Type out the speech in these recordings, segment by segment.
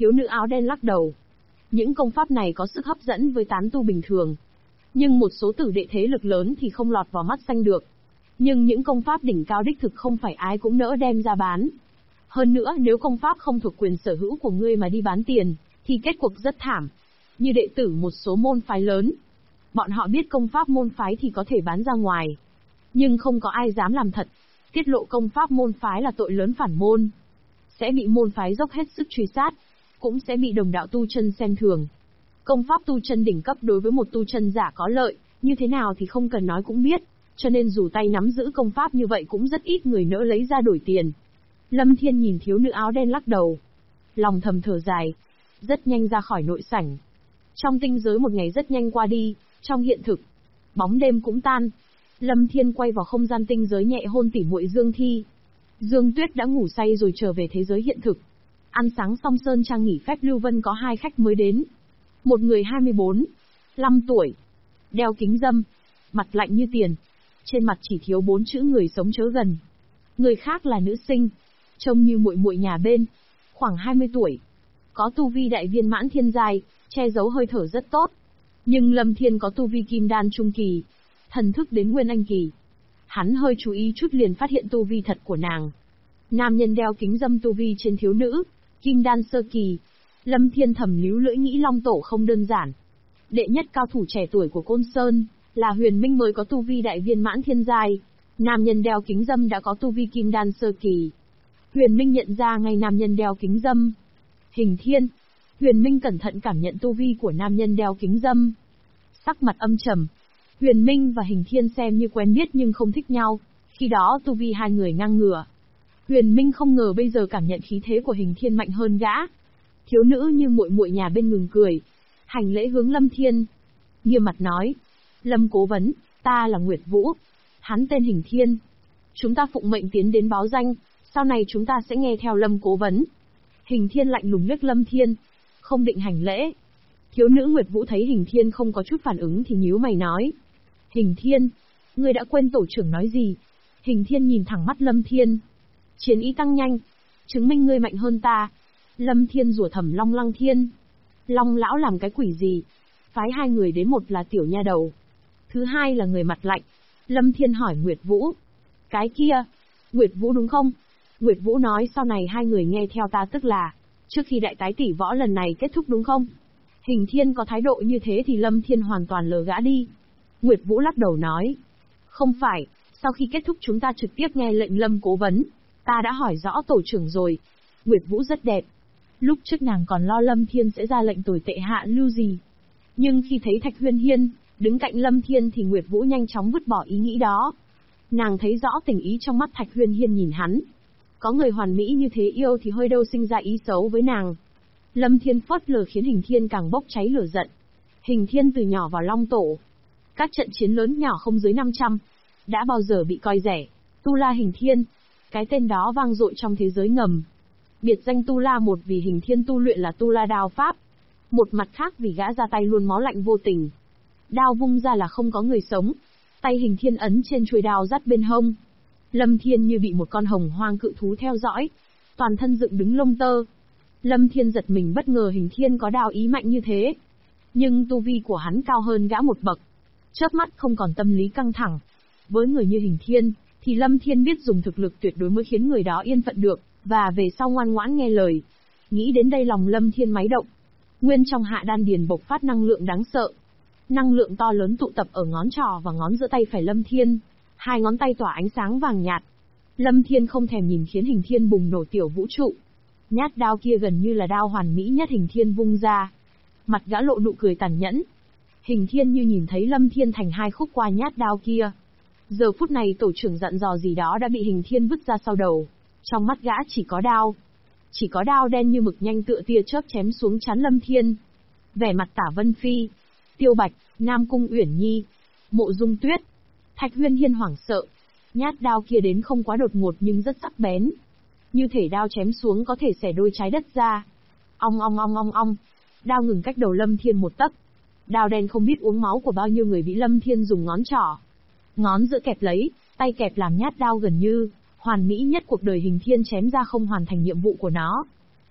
Thiếu nữ áo đen lắc đầu. Những công pháp này có sức hấp dẫn với tán tu bình thường. Nhưng một số tử đệ thế lực lớn thì không lọt vào mắt xanh được. Nhưng những công pháp đỉnh cao đích thực không phải ai cũng nỡ đem ra bán. Hơn nữa nếu công pháp không thuộc quyền sở hữu của ngươi mà đi bán tiền, thì kết cục rất thảm. Như đệ tử một số môn phái lớn. Bọn họ biết công pháp môn phái thì có thể bán ra ngoài. Nhưng không có ai dám làm thật. Tiết lộ công pháp môn phái là tội lớn phản môn. Sẽ bị môn phái dốc hết sức truy sát. Cũng sẽ bị đồng đạo tu chân xem thường. Công pháp tu chân đỉnh cấp đối với một tu chân giả có lợi, như thế nào thì không cần nói cũng biết. Cho nên dù tay nắm giữ công pháp như vậy cũng rất ít người nỡ lấy ra đổi tiền. Lâm Thiên nhìn thiếu nữ áo đen lắc đầu. Lòng thầm thở dài. Rất nhanh ra khỏi nội sảnh. Trong tinh giới một ngày rất nhanh qua đi, trong hiện thực. Bóng đêm cũng tan. Lâm Thiên quay vào không gian tinh giới nhẹ hôn tỉ muội Dương Thi. Dương Tuyết đã ngủ say rồi trở về thế giới hiện thực. Ăn sáng xong Sơn Trang nghỉ phép Lưu Vân có hai khách mới đến. Một người 24, 5 tuổi. Đeo kính râm. Mặt lạnh như tiền. Trên mặt chỉ thiếu 4 chữ người sống chớ gần. Người khác là nữ sinh. Trông như muội muội nhà bên. Khoảng 20 tuổi. Có tu vi đại viên mãn thiên giai, che giấu hơi thở rất tốt. Nhưng Lâm Thiên có tu vi kim đan trung kỳ. Thần thức đến nguyên anh kỳ. Hắn hơi chú ý chút liền phát hiện tu vi thật của nàng. Nam nhân đeo kính râm tu vi trên thiếu nữ. Kim đan sơ kỳ. Lâm Thiên thầm líu lưỡi nghĩ Long Tổ không đơn giản. Đệ nhất cao thủ trẻ tuổi của Côn Sơn, là Huyền Minh mới có tu vi đại viên mãn thiên giai. Nam nhân đeo kính râm đã có tu vi kim đan sơ kỳ. Huyền Minh nhận ra ngay nam nhân đeo kính râm. Hình Thiên. Huyền Minh cẩn thận cảm nhận tu vi của nam nhân đeo kính râm. Sắc mặt âm trầm. Huyền Minh và Hình Thiên xem như quen biết nhưng không thích nhau, khi đó tu vi hai người ngang ngửa. Huyền Minh không ngờ bây giờ cảm nhận khí thế của Hình Thiên mạnh hơn gã. Thiếu nữ như muội muội nhà bên ngừng cười, hành lễ hướng Lâm Thiên. Nghiêm mặt nói, Lâm cố vấn, ta là Nguyệt Vũ. Hắn tên Hình Thiên. Chúng ta phụng mệnh tiến đến báo danh, sau này chúng ta sẽ nghe theo Lâm cố vấn. Hình Thiên lạnh lùng liếc Lâm Thiên, không định hành lễ. Thiếu nữ Nguyệt Vũ thấy Hình Thiên không có chút phản ứng thì nhíu mày nói. Hình Thiên, ngươi đã quên tổ trưởng nói gì? Hình Thiên nhìn thẳng mắt Lâm Thiên. Chiến ý tăng nhanh, chứng minh ngươi mạnh hơn ta. Lâm Thiên rủa thầm Long Lăng Thiên. Long lão làm cái quỷ gì? Phái hai người đến, một là tiểu nha đầu, thứ hai là người mặt lạnh. Lâm Thiên hỏi Nguyệt Vũ. Cái kia, Nguyệt Vũ đúng không? Nguyệt Vũ nói sau này hai người nghe theo ta tức là, trước khi đại tái tỷ võ lần này kết thúc đúng không? Hình Thiên có thái độ như thế thì Lâm Thiên hoàn toàn lờ gã đi. Nguyệt Vũ lắc đầu nói. Không phải, sau khi kết thúc chúng ta trực tiếp nghe lệnh Lâm cố vấn. Ta đã hỏi rõ tổ trưởng rồi. Nguyệt Vũ rất đẹp. Lúc trước nàng còn lo Lâm Thiên sẽ ra lệnh tồi tệ hạ lưu gì. Nhưng khi thấy Thạch Huyên Hiên đứng cạnh Lâm Thiên thì Nguyệt Vũ nhanh chóng vứt bỏ ý nghĩ đó. Nàng thấy rõ tình ý trong mắt Thạch Huyên Hiên nhìn hắn. Có người hoàn mỹ như thế yêu thì hơi đâu sinh ra ý xấu với nàng. Lâm Thiên phớt lờ khiến Hình Thiên càng bốc cháy lửa giận. Hình Thiên từ nhỏ vào Long Tổ. Các trận chiến lớn nhỏ không dưới 500. Đã bao giờ bị coi rẻ. Tu La Hình Thiên. Cái tên đó vang dội trong thế giới ngầm. Biệt danh Tu La một vì Hình Thiên tu luyện là Tu La đao pháp. Một mặt khác vì gã ra tay luôn máu lạnh vô tình. Đao vung ra là không có người sống. Tay Hình Thiên ấn trên chuôi đao dắt bên hông. Lâm Thiên như bị một con hồng hoang cự thú theo dõi. Toàn thân dựng đứng lông tơ. Lâm Thiên giật mình bất ngờ Hình Thiên có đao ý mạnh như thế. Nhưng tu vi của hắn cao hơn gã một bậc. Chớp mắt không còn tâm lý căng thẳng. Với người như Hình Thiên, thì Lâm Thiên biết dùng thực lực tuyệt đối mới khiến người đó yên phận được, và về sau ngoan ngoãn nghe lời. Nghĩ đến đây lòng Lâm Thiên máy động. Nguyên trong hạ đan điền bộc phát năng lượng đáng sợ. Năng lượng to lớn tụ tập ở ngón trỏ và ngón giữa tay phải Lâm Thiên. Hai ngón tay tỏa ánh sáng vàng nhạt. Lâm Thiên không thèm nhìn khiến Hình Thiên bùng nổ tiểu vũ trụ. Nhát đao kia gần như là đao hoàn mỹ nhất Hình Thiên vung ra. Mặt gã lộ nụ cười tàn nhẫn. Hình Thiên như nhìn thấy Lâm Thiên thành hai khúc qua nhát đao kia. Giờ phút này tổ trưởng dặn dò gì đó đã bị Hình Thiên vứt ra sau đầu. Trong mắt gã chỉ có đao. Chỉ có đao đen như mực nhanh tựa tia chớp chém xuống trán Lâm Thiên. Vẻ mặt Tả Vân Phi, Tiêu Bạch, Nam Cung Uyển Nhi, Mộ Dung Tuyết, Thạch Huyên Hiên hoảng sợ. Nhát đao kia đến không quá đột ngột nhưng rất sắc bén. Như thể đao chém xuống có thể xẻ đôi trái đất ra. Ong ong ong ong ong. Đao ngừng cách đầu Lâm Thiên một tấc. Đao đen không biết uống máu của bao nhiêu người bị Lâm Thiên dùng ngón trỏ, ngón giữa kẹp lấy, tay kẹp làm nhát đao gần như hoàn mỹ nhất cuộc đời Hình Thiên chém ra không hoàn thành nhiệm vụ của nó.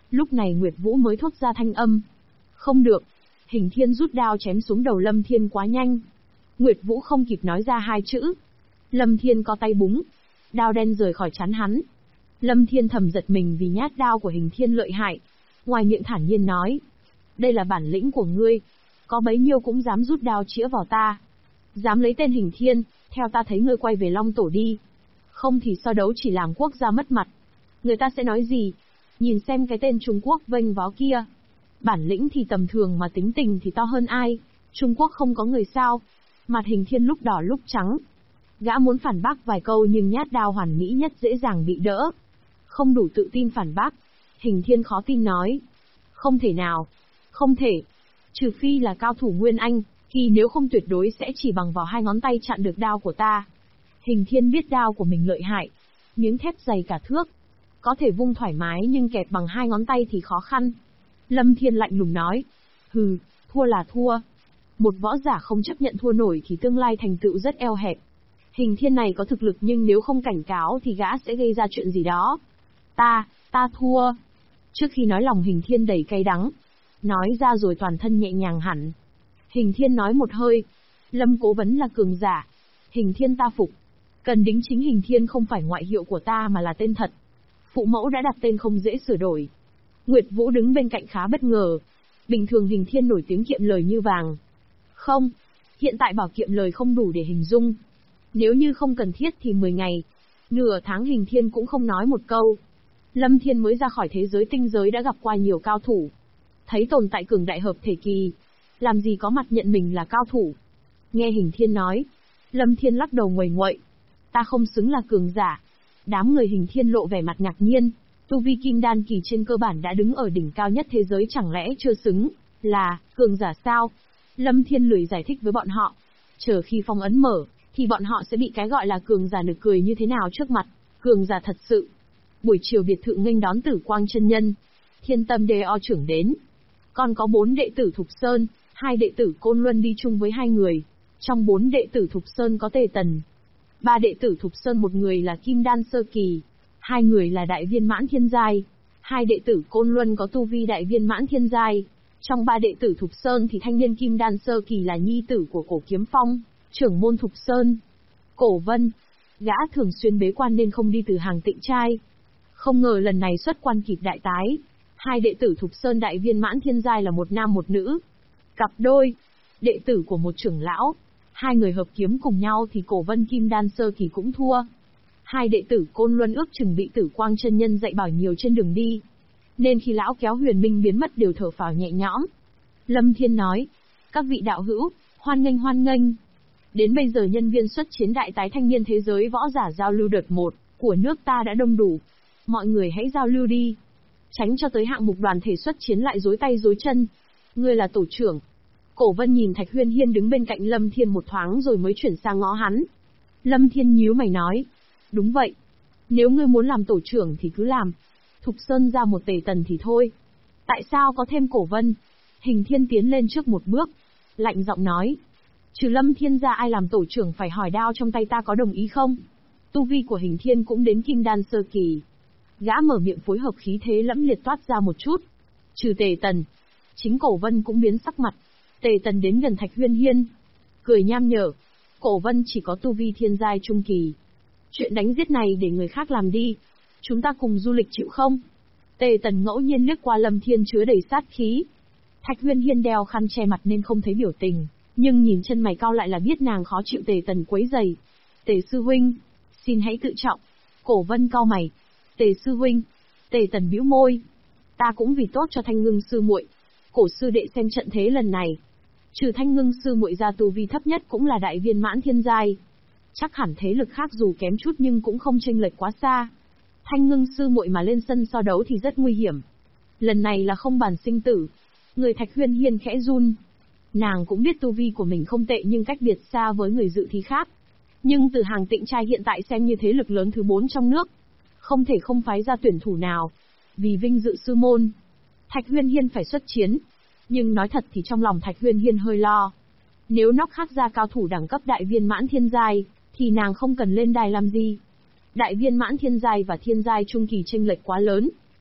Lúc này Nguyệt Vũ mới thốt ra thanh âm. Không được. Hình Thiên rút đao chém xuống đầu Lâm Thiên quá nhanh. Nguyệt Vũ không kịp nói ra hai chữ. Lâm Thiên có tay búng. Đao đen rời khỏi trán hắn. Lâm Thiên thầm giật mình vì nhát đao của Hình Thiên lợi hại. Ngoài miệng thản nhiên nói. Đây là bản lĩnh của ngươi. Có bấy nhiêu cũng dám rút đao chĩa vào ta. Dám lấy tên Hình Thiên, theo ta thấy ngươi quay về Long Tổ đi. Không thì so đấu chỉ làm quốc gia mất mặt. Người ta sẽ nói gì? Nhìn xem cái tên Trung Quốc vênh váo kia. Bản lĩnh thì tầm thường mà tính tình thì to hơn ai. Trung Quốc không có người sao. Mặt Hình Thiên lúc đỏ lúc trắng. Gã muốn phản bác vài câu nhưng nhát đao hoàn mỹ nhất dễ dàng bị đỡ. Không đủ tự tin phản bác. Hình Thiên khó tin nói. Không thể nào. Không thể. Trừ phi là cao thủ Nguyên Anh, thì nếu không tuyệt đối sẽ chỉ bằng vào hai ngón tay chặn được đao của ta. Hình Thiên biết đao của mình lợi hại. Miếng thép dày cả thước. Có thể vung thoải mái nhưng kẹp bằng hai ngón tay thì khó khăn. Lâm Thiên lạnh lùng nói. Hừ, thua là thua. Một võ giả không chấp nhận thua nổi thì tương lai thành tựu rất eo hẹp. Hình Thiên này có thực lực nhưng nếu không cảnh cáo thì gã sẽ gây ra chuyện gì đó. Ta thua. Trước khi nói lòng Hình Thiên đầy cay đắng. Nói ra rồi toàn thân nhẹ nhàng hẳn. Hình Thiên nói một hơi. Lâm Cố Vấn là cường giả. Hình Thiên ta phục. Cần đính chính Hình Thiên không phải ngoại hiệu của ta mà là tên thật. Phụ mẫu đã đặt tên không dễ sửa đổi. Nguyệt Vũ đứng bên cạnh khá bất ngờ. Bình thường Hình Thiên nổi tiếng kiệm lời như vàng. Không, hiện tại bảo kiệm lời không đủ để hình dung. Nếu như không cần thiết thì 10 ngày, nửa tháng Hình Thiên cũng không nói một câu. Lâm Thiên mới ra khỏi thế giới tinh giới đã gặp qua nhiều cao thủ. Thấy tồn tại cường đại hợp thể kỳ. Làm gì có mặt nhận mình là cao thủ. Nghe Hình Thiên nói. Lâm Thiên lắc đầu nguầy nguậy. Ta không xứng là cường giả. Đám người Hình Thiên lộ vẻ mặt ngạc nhiên. Tu vi kim đan kỳ trên cơ bản đã đứng ở đỉnh cao nhất thế giới chẳng lẽ chưa xứng là cường giả sao? Lâm Thiên lười giải thích với bọn họ. Chờ khi phong ấn mở, thì bọn họ sẽ bị cái gọi là cường giả nực cười như thế nào trước mặt. Cường giả thật sự. Buổi chiều biệt thự nghênh đón Tử Quang chân nhân. Thiên Tâm DO trưởng đến. Còn có 4 đệ tử Thục Sơn, 2 đệ tử Côn Luân đi chung với 2 người. Trong 4 đệ tử Thục Sơn có Tề Tần. 3 đệ tử Thục Sơn, một người là Kim Đan sơ kỳ, 2 người là đại viên mãn thiên giai. 2 đệ tử Côn Luân có tu vi đại viên mãn thiên giai. Trong 3 đệ tử Thục Sơn thì thanh niên Kim Đan sơ kỳ là nhi tử của Cổ Kiếm Phong, trưởng môn Thục Sơn. Cổ Vân, gã thường xuyên bế quan nên không đi từ hàng tịnh trai. Không ngờ lần này xuất quan kịp đại tái. 2 đệ tử Thục Sơn đại viên mãn thiên giai là một nam một nữ. Cặp đôi, đệ tử của một trưởng lão. 2 người hợp kiếm cùng nhau thì Cổ Vân Kim Đan sơ kỳ cũng thua. 2 đệ tử Côn Luân ước chừng bị Tử Quang chân nhân dạy bảo nhiều trên đường đi. Nên khi lão kéo Huyền Minh biến mất đều thở phào nhẹ nhõm. Lâm Thiên nói, các vị đạo hữu, hoan nghênh hoan nghênh. Đến bây giờ nhân viên xuất chiến đại tái thanh niên thế giới võ giả giao lưu đợt 1 của nước ta đã đông đủ. Mọi người hãy giao lưu đi. Tránh cho tới hạng mục đoàn thể xuất chiến lại rối tay rối chân. Ngươi là tổ trưởng. Cổ Vân nhìn Thạch Huyên Hiên đứng bên cạnh Lâm Thiên một thoáng rồi mới chuyển sang ngó hắn. Lâm Thiên nhíu mày nói. Đúng vậy. Nếu ngươi muốn làm tổ trưởng thì cứ làm. Thục Sơn ra một Tề Tần thì thôi. Tại sao có thêm Cổ Vân? Hình Thiên tiến lên trước một bước. Lạnh giọng nói. Trừ Lâm Thiên ra ai làm tổ trưởng phải hỏi đao trong tay ta có đồng ý không? Tu vi của Hình Thiên cũng đến Kim Đan sơ kỳ. Gã mở miệng phối hợp khí thế lẫm liệt toát ra một chút. Trừ Tề Tần. Chính Cổ Vân cũng biến sắc mặt. Tề Tần đến gần Thạch Huyên Hiên. Cười nham nhở. Cổ Vân chỉ có tu vi thiên giai trung kỳ. Chuyện đánh giết này để người khác làm đi. Chúng ta cùng du lịch chịu không? Tề Tần ngẫu nhiên liếc qua Lâm Thiên chứa đầy sát khí. Thạch Huyên Hiên đeo khăn che mặt nên không thấy biểu tình, nhưng nhìn chân mày cau lại là biết nàng khó chịu Tề Tần quấy rầy. Tề sư huynh, xin hãy tự trọng. Cổ Vân cau mày. Tề sư huynh. Tề Tần bĩu môi. Ta cũng vì tốt cho Thanh Ngưng sư muội. Cổ sư đệ xem trận thế lần này. Trừ Thanh Ngưng sư muội ra tu vi thấp nhất cũng là đại viên mãn thiên giai. Chắc hẳn thế lực khác dù kém chút nhưng cũng không chênh lệch quá xa. Thanh Ngưng sư muội mà lên sân so đấu thì rất nguy hiểm. Lần này là không bàn sinh tử. Người Thạch Huyên Hiên khẽ run. Nàng cũng biết tu vi của mình không tệ nhưng cách biệt xa với người dự thi khác. Nhưng từ hàng tịnh trai hiện tại xem như thế lực lớn thứ 4 trong nước. Không thể không phái ra tuyển thủ nào. Vì vinh dự sư môn, Thạch Huyên Hiên phải xuất chiến. Nhưng nói thật thì trong lòng Thạch Huyên Hiên hơi lo. Nếu nóc khác ra cao thủ đẳng cấp đại viên mãn thiên giai, thì nàng không cần lên đài làm gì. Đại viên mãn thiên giai và thiên giai trung kỳ chênh lệch quá lớn.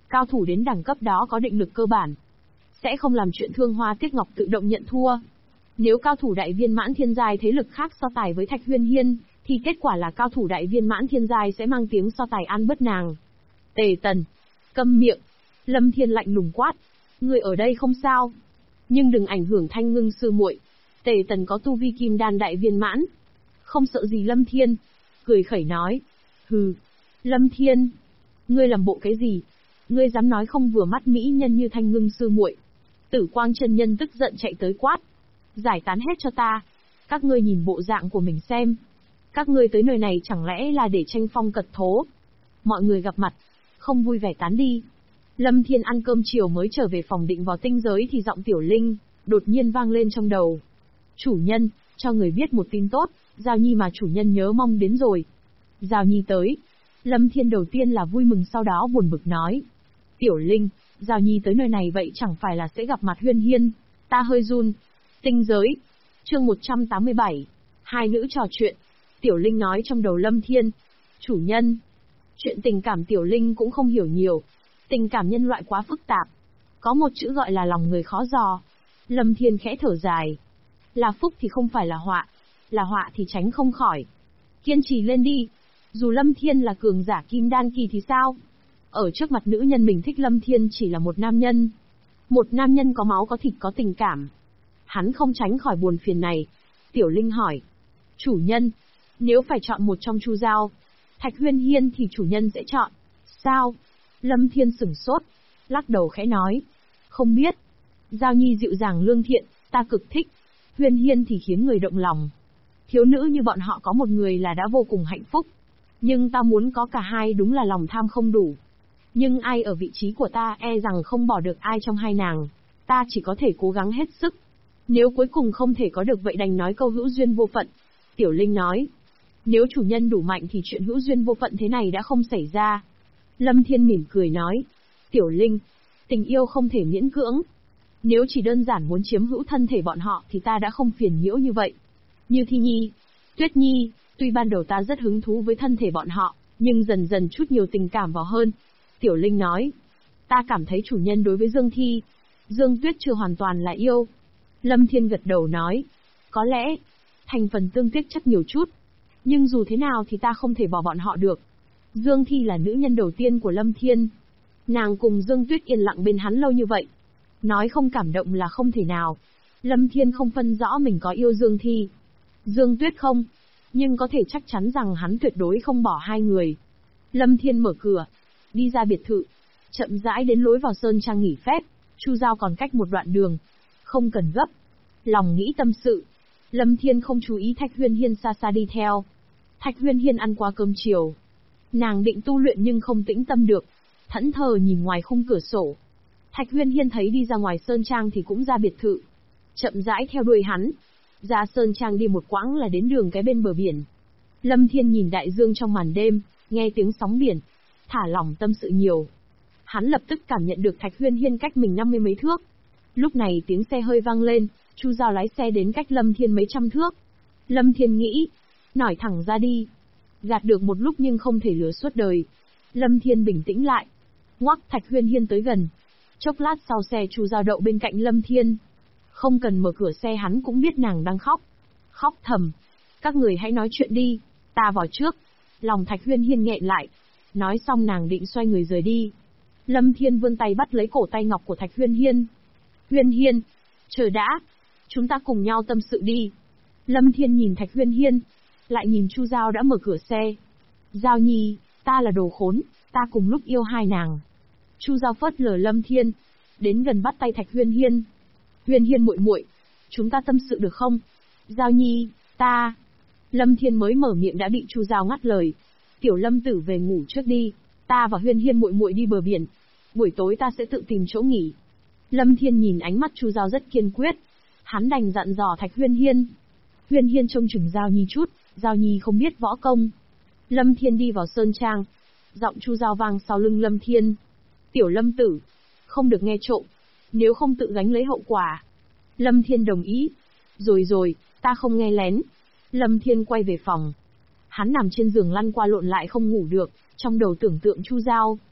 Cao thủ đến đẳng cấp đó có định lực cơ bản, sẽ không làm chuyện thương hoa tiếc ngọc tự động nhận thua. Nếu cao thủ đại viên mãn thiên giai thế lực khác so tài với Thạch Huyên Hiên, thì kết quả là cao thủ đại viên mãn thiên giai sẽ mang tiếng so tài ăn bớt nàng. Tề Tần, câm miệng. Lâm Thiên lạnh lùng quát, ngươi ở đây không sao, nhưng đừng ảnh hưởng Thanh Ngưng sư muội. Tề Tần có tu vi kim đan đại viên mãn, không sợ gì Lâm Thiên, cười khẩy nói, hừ, Lâm Thiên, ngươi làm bộ cái gì? Ngươi dám nói không vừa mắt mỹ nhân như Thanh Ngưng sư muội? Tử Quang chân nhân tức giận chạy tới quát, giải tán hết cho ta. Các ngươi nhìn bộ dạng của mình xem, các ngươi tới nơi này chẳng lẽ là để tranh phong cật thố? Mọi người gặp mặt, không vui vẻ tán đi. Lâm Thiên ăn cơm chiều mới trở về phòng định vào tinh giới thì giọng Tiểu Linh đột nhiên vang lên trong đầu. Chủ nhân, cho người biết một tin tốt, Giao Nhi mà chủ nhân nhớ mong đến rồi. Giao Nhi tới. Lâm Thiên đầu tiên là vui mừng sau đó buồn bực nói. Tiểu Linh, Giao Nhi tới nơi này vậy chẳng phải là sẽ gặp mặt Huyên Hiên? Ta hơi run. Tinh giới. Chương 187. Hai nữ trò chuyện. Tiểu Linh nói trong đầu Lâm Thiên. Chủ nhân. Chuyện tình cảm Tiểu Linh cũng không hiểu nhiều. Tình cảm nhân loại quá phức tạp. Có một chữ gọi là lòng người khó dò. Lâm Thiên khẽ thở dài. Là phúc thì không phải là họa thì tránh không khỏi. Kiên trì lên đi. Dù Lâm Thiên là cường giả kim đan kỳ thì sao? Ở trước mặt nữ nhân mình thích Lâm Thiên chỉ là một nam nhân. Một nam nhân có máu có thịt có tình cảm. Hắn không tránh khỏi buồn phiền này. Tiểu Linh hỏi. Chủ nhân, nếu phải chọn một trong Chu Giao, Thạch Huyên Hiên thì chủ nhân sẽ chọn. Sao? Lâm Thiên sửng sốt, lắc đầu khẽ nói. Không biết. Giao Nhi dịu dàng lương thiện, ta cực thích. Huyên Hiên thì khiến người động lòng. Thiếu nữ như bọn họ có một người là đã vô cùng hạnh phúc. Nhưng ta muốn có cả hai đúng là lòng tham không đủ. Nhưng ai ở vị trí của ta e rằng không bỏ được ai trong hai nàng. Ta chỉ có thể cố gắng hết sức. Nếu cuối cùng không thể có được vậy đành nói câu hữu duyên vô phận. Tiểu Linh nói. Nếu chủ nhân đủ mạnh thì chuyện hữu duyên vô phận thế này đã không xảy ra. Lâm Thiên mỉm cười nói. Tiểu Linh, tình yêu không thể miễn cưỡng. Nếu chỉ đơn giản muốn chiếm hữu thân thể bọn họ thì ta đã không phiền nhiễu như vậy. Như Thi Nhi, Tuyết Nhi, tuy ban đầu ta rất hứng thú với thân thể bọn họ, nhưng dần dần chút nhiều tình cảm vào hơn. Tiểu Linh nói. Ta cảm thấy chủ nhân đối với Dương Thi, Dương Tuyết chưa hoàn toàn là yêu. Lâm Thiên gật đầu nói. Có lẽ, thành phần tương tiếc chất nhiều chút. Nhưng dù thế nào thì ta không thể bỏ bọn họ được. Dương Thi là nữ nhân đầu tiên của Lâm Thiên. Nàng cùng Dương Tuyết yên lặng bên hắn lâu như vậy. Nói không cảm động là không thể nào. Lâm Thiên không phân rõ mình có yêu Dương Thi, Dương Tuyết không, nhưng có thể chắc chắn rằng hắn tuyệt đối không bỏ hai người. Lâm Thiên mở cửa, đi ra biệt thự, chậm rãi đến lối vào sơn trang nghỉ phép. Chu Giao còn cách một đoạn đường, không cần gấp. Lòng nghĩ tâm sự, Lâm Thiên không chú ý Thạch Huyên Hiên xa xa đi theo. Thạch Huyên Hiên ăn qua cơm chiều, nàng định tu luyện nhưng không tĩnh tâm được, thẫn thờ nhìn ngoài khung cửa sổ. Thạch Huyên Hiên thấy đi ra ngoài sơn trang thì cũng ra biệt thự, chậm rãi theo đuôi hắn. Ra sơn trang đi một quãng là đến đường cái bên bờ biển. Lâm Thiên nhìn đại dương trong màn đêm, nghe tiếng sóng biển, thả lỏng tâm sự nhiều. Hắn lập tức cảm nhận được Thạch Huyên Hiên cách mình 50 mấy thước. Lúc này tiếng xe hơi vang lên, Chu Giao lái xe đến cách Lâm Thiên mấy trăm thước. Lâm Thiên nghĩ, nói thẳng ra đi. Gạt được một lúc nhưng không thể lừa suốt đời. Lâm Thiên bình tĩnh lại, ngoắc Thạch Huyên Hiên tới gần. Chốc lát sau xe Chu Giao đậu bên cạnh Lâm Thiên. Không cần mở cửa xe hắn cũng biết nàng đang khóc. Khóc thầm. Các người hãy nói chuyện đi, ta vào trước. Lòng Thạch Huyên Hiên nghẹn lại. Nói xong nàng định xoay người rời đi. Lâm Thiên vươn tay bắt lấy cổ tay ngọc của Thạch Huyên Hiên. Huyên Hiên, chờ đã. Chúng ta cùng nhau tâm sự đi. Lâm Thiên nhìn Thạch Huyên Hiên, lại nhìn Chu Giao đã mở cửa xe. Giao Nhi, ta là đồ khốn, ta cùng lúc yêu hai nàng. Chu Giao phớt lờ Lâm Thiên, đến gần bắt tay Thạch Huyên Hiên. Huyên Hiên muội muội, chúng ta tâm sự được không? Giao Nhi, ta... Lâm Thiên mới mở miệng đã bị Chu Giao ngắt lời. Tiểu Lâm tử về ngủ trước đi, ta và Huyên Hiên muội muội đi bờ biển. Buổi tối ta sẽ tự tìm chỗ nghỉ. Lâm Thiên nhìn ánh mắt Chu Giao rất kiên quyết. Hắn đành dặn dò Thạch Huyên Hiên. Huyên Hiên trông chừng Giao Nhi chút, Giao Nhi không biết võ công. Lâm Thiên đi vào sơn trang. Giọng Chu Giao vang sau lưng Lâm Thiên. Tiểu Lâm tử, không được nghe trộm, nếu không tự gánh lấy hậu quả. Lâm Thiên đồng ý. Rồi, ta không nghe lén. Lâm Thiên quay về phòng. Hắn nằm trên giường lăn qua lộn lại không ngủ được, trong đầu tưởng tượng Chu Giao.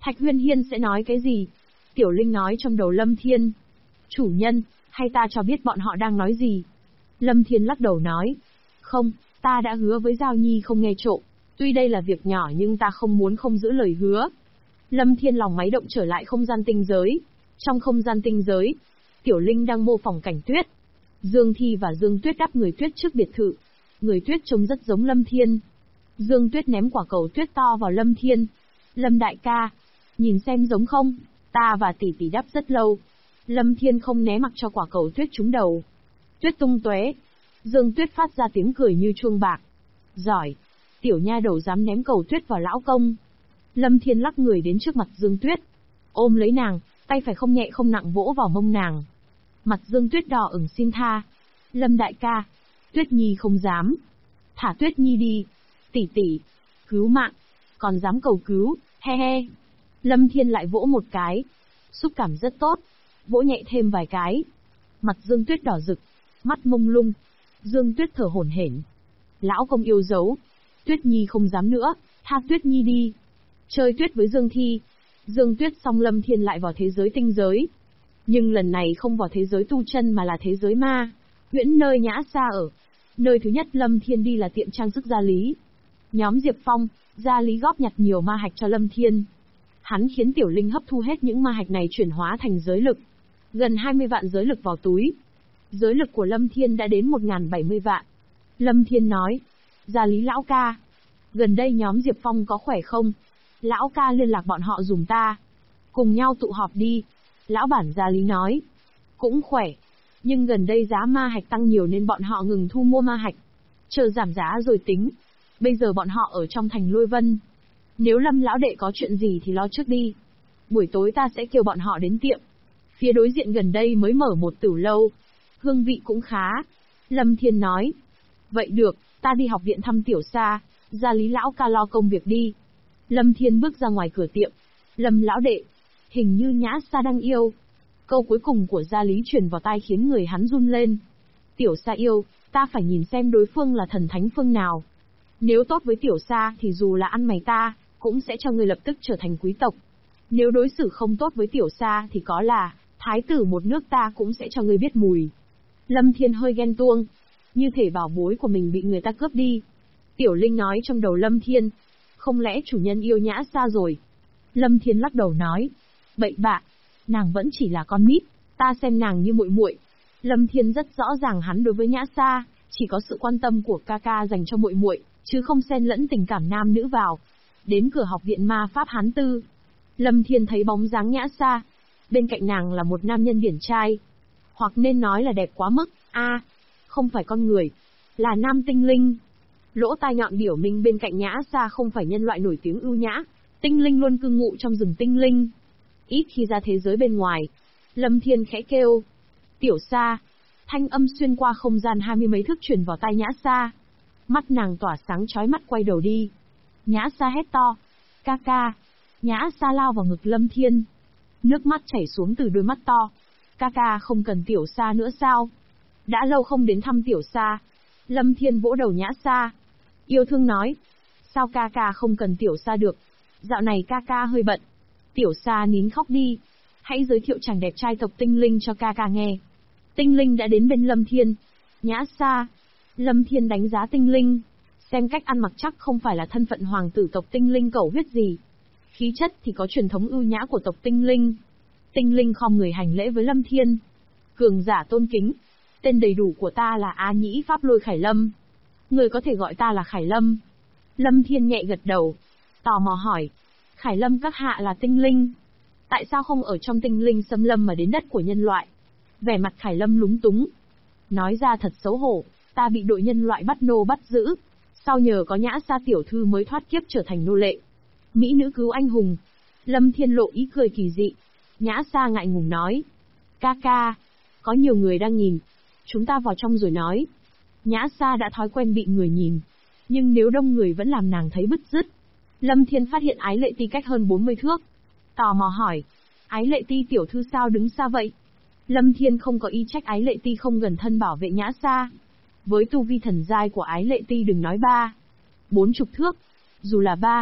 Thạch Huyên Hiên sẽ nói cái gì? Tiểu Linh nói trong đầu Lâm Thiên. Chủ nhân, hay ta cho biết bọn họ đang nói gì? Lâm Thiên lắc đầu nói. Không, ta đã hứa với Giao Nhi không nghe trộm. Tuy đây là việc nhỏ nhưng ta không muốn không giữ lời hứa. Lâm Thiên lòng máy động trở lại không gian tinh giới. Trong không gian tinh giới, Tiểu Linh đang mô phỏng cảnh tuyết. Dương Thi và Dương Tuyết đắp người tuyết trước biệt thự. Người tuyết trông rất giống Lâm Thiên. Dương Tuyết ném quả cầu tuyết to vào Lâm Thiên. Lâm đại ca, nhìn xem giống không? Ta và tỷ tỷ đắp rất lâu. Lâm Thiên không né mặc cho quả cầu tuyết trúng đầu. Tuyết tung tóe. Dương Tuyết phát ra tiếng cười như chuông bạc. Giỏi, tiểu nha đầu dám ném cầu tuyết vào lão công. Lâm Thiên lắc người đến trước mặt Dương Tuyết, ôm lấy nàng, tay phải không nhẹ không nặng vỗ vào mông nàng. Mặt Dương Tuyết đỏ ửng xin tha. Lâm đại ca, Tuyết Nhi không dám. Thả Tuyết Nhi đi. Tỷ tỷ, cứu mạng, còn dám cầu cứu, he he. Lâm Thiên lại vỗ một cái. Xúc cảm rất tốt. Vỗ nhẹ thêm vài cái. Mặt Dương Tuyết đỏ rực, mắt mông lung. Dương Tuyết thở hổn hển. Lão công yêu dấu. Tuyết Nhi không dám nữa, tha Tuyết Nhi đi. Chơi tuyết với Dương Thi. Dương Tuyết xong Lâm Thiên lại vào thế giới tinh giới. Nhưng lần này không vào thế giới tu chân mà là thế giới ma. Huyễn nơi Nhã Sa ở. Nơi thứ nhất Lâm Thiên đi là tiệm trang sức Gia Lý. Nhóm Diệp Phong, Gia Lý góp nhặt nhiều ma hạch cho Lâm Thiên. Hắn khiến Tiểu Linh hấp thu hết những ma hạch này chuyển hóa thành giới lực. Gần 20 vạn giới lực vào túi. Giới lực của Lâm Thiên đã đến 1070 vạn. Lâm Thiên nói, Gia Lý lão ca, gần đây nhóm Diệp Phong có khỏe không? Lão ca liên lạc bọn họ dùm ta. Cùng nhau tụ họp đi. Lão bản Gia Lý nói, cũng khỏe. Nhưng gần đây giá ma hạch tăng nhiều nên bọn họ ngừng thu mua ma hạch. Chờ giảm giá rồi tính. Bây giờ bọn họ ở trong thành Lôi Vân. Nếu Lâm lão đệ có chuyện gì thì lo trước đi. Buổi tối ta sẽ kêu bọn họ đến tiệm. Phía đối diện gần đây mới mở một tửu lâu. Hương vị cũng khá. Lâm Thiên nói. Vậy được, ta đi học viện thăm Tiểu Sa. Gia Lý lão ca lo công việc đi. Lâm Thiên bước ra ngoài cửa tiệm. Lâm lão đệ, hình như Nhã Sa đang yêu. Câu cuối cùng của Gia Lý truyền vào tai khiến người hắn run lên. Tiểu Sa yêu, ta phải nhìn xem đối phương là thần thánh phương nào. Nếu tốt với Tiểu Sa thì dù là ăn mày ta, cũng sẽ cho người lập tức trở thành quý tộc. Nếu đối xử không tốt với Tiểu Sa thì có là, thái tử một nước ta cũng sẽ cho người biết mùi. Lâm Thiên hơi ghen tuông. Như thể bảo bối của mình bị người ta cướp đi. Tiểu Linh nói trong đầu Lâm Thiên. Không lẽ chủ nhân yêu Nhã Sa rồi? Lâm Thiên lắc đầu nói. Bậy bạ, nàng vẫn chỉ là con nít, ta xem nàng như muội muội. Lâm Thiên rất rõ ràng hắn đối với Nhã Sa, chỉ có sự quan tâm của ca ca dành cho muội muội, chứ không xen lẫn tình cảm nam nữ vào. Đến cửa học viện ma pháp Hán Tư, Lâm Thiên thấy bóng dáng Nhã Sa. Bên cạnh nàng là một nam nhân điển trai. Hoặc nên nói là đẹp quá mức, không phải con người, là nam tinh linh. Lỗ tai nhọn điểu minh bên cạnh Nhã Sa không phải nhân loại nổi tiếng ưu nhã, tinh linh luôn cư ngụ trong rừng tinh linh. Ít khi ra thế giới bên ngoài. Lâm Thiên khẽ kêu. Tiểu Sa. Thanh âm xuyên qua không gian 20 mấy thước truyền vào tai Nhã Sa. Mắt nàng tỏa sáng chói mắt quay đầu đi. Nhã Sa hét to. Ca ca. Nhã Sa lao vào ngực Lâm Thiên. Nước mắt chảy xuống từ đôi mắt to. Ca ca không cần Tiểu Sa nữa sao? Đã lâu không đến thăm Tiểu Sa. Lâm Thiên vỗ đầu Nhã Sa. Yêu thương nói. Sao ca ca không cần Tiểu Sa được? Dạo này ca ca hơi bận. Tiểu Sa nín khóc đi. Hãy giới thiệu chàng đẹp trai tộc tinh linh cho ca ca nghe. Tinh linh đã đến bên Lâm Thiên. Nhã Sa. Lâm Thiên đánh giá tinh linh. Xem cách ăn mặc chắc không phải là thân phận hoàng tử tộc tinh linh cẩu huyết gì. Khí chất thì có truyền thống ưu nhã của tộc tinh linh. Tinh linh khom người hành lễ với Lâm Thiên. Cường giả tôn kính. Tên đầy đủ của ta là A Nhĩ Pháp Lôi Khải Lâm. Người có thể gọi ta là Khải Lâm. Lâm Thiên nhẹ gật đầu. Tò mò hỏi. Khải Lâm các hạ là tinh linh. Tại sao không ở trong tinh linh xâm lâm mà đến đất của nhân loại? Vẻ mặt Khải Lâm lúng túng. Nói ra thật xấu hổ, ta bị đội nhân loại bắt nô bắt giữ. Sau nhờ có Nhã Sa tiểu thư mới thoát kiếp trở thành nô lệ. Mỹ nữ cứu anh hùng. Lâm Thiên lộ ý cười kỳ dị. Nhã Sa ngại ngùng nói. Ca ca, có nhiều người đang nhìn. Chúng ta vào trong rồi nói. Nhã Sa đã thói quen bị người nhìn. Nhưng nếu đông người vẫn làm nàng thấy bứt rứt. Lâm Thiên phát hiện Ái Lệ Ti cách hơn 40 thước. Tò mò hỏi. Ái Lệ Ti tiểu thư sao đứng xa vậy? Lâm Thiên không có ý trách Ái Lệ Ti không gần thân bảo vệ Nhã Sa. Với tu vi thần giai của Ái Lệ Ti đừng nói 40 thước. Dù là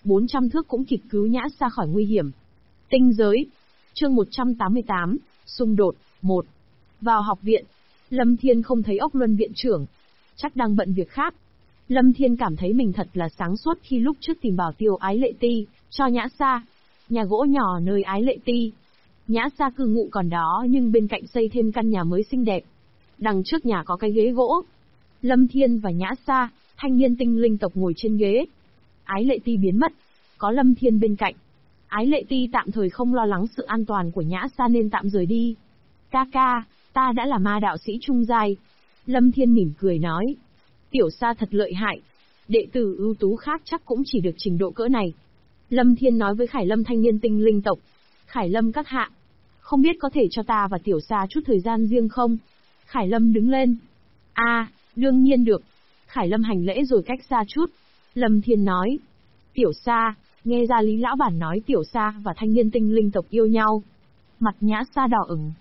400 thước cũng kịp cứu Nhã Sa khỏi nguy hiểm. Tinh giới. Chương 188, xung đột, 1. Vào học viện, Lâm Thiên không thấy Ốc Luân viện trưởng, chắc đang bận việc khác. Lâm Thiên cảm thấy mình thật là sáng suốt khi lúc trước tìm bảo tiêu Ái Lệ Ti, cho Nhã Sa. Nhà gỗ nhỏ nơi Ái Lệ Ti. Nhã Sa cư ngụ còn đó nhưng bên cạnh xây thêm căn nhà mới xinh đẹp. Đằng trước nhà có cái ghế gỗ. Lâm Thiên và Nhã Sa, thanh niên tinh linh tộc ngồi trên ghế. Ái Lệ Ti biến mất, có Lâm Thiên bên cạnh. Ái Lệ Ti tạm thời không lo lắng sự an toàn của Nhã Sa nên tạm rời đi. Ca ca, ta đã là ma đạo sĩ trung giai. Lâm Thiên mỉm cười nói. Tiểu Sa thật lợi hại. Đệ tử ưu tú khác chắc cũng chỉ được trình độ cỡ này. Lâm Thiên nói với Khải Lâm thanh niên tinh linh tộc. Khải Lâm các hạ, không biết có thể cho ta và Tiểu Sa chút thời gian riêng không? Khải Lâm đứng lên. Đương nhiên được. Khải Lâm hành lễ rồi cách xa chút. Lâm Thiên nói. Tiểu Sa, nghe ra Lý lão bản nói Tiểu Sa và thanh niên tinh linh tộc yêu nhau. Mặt Nhã Sa đỏ ửng.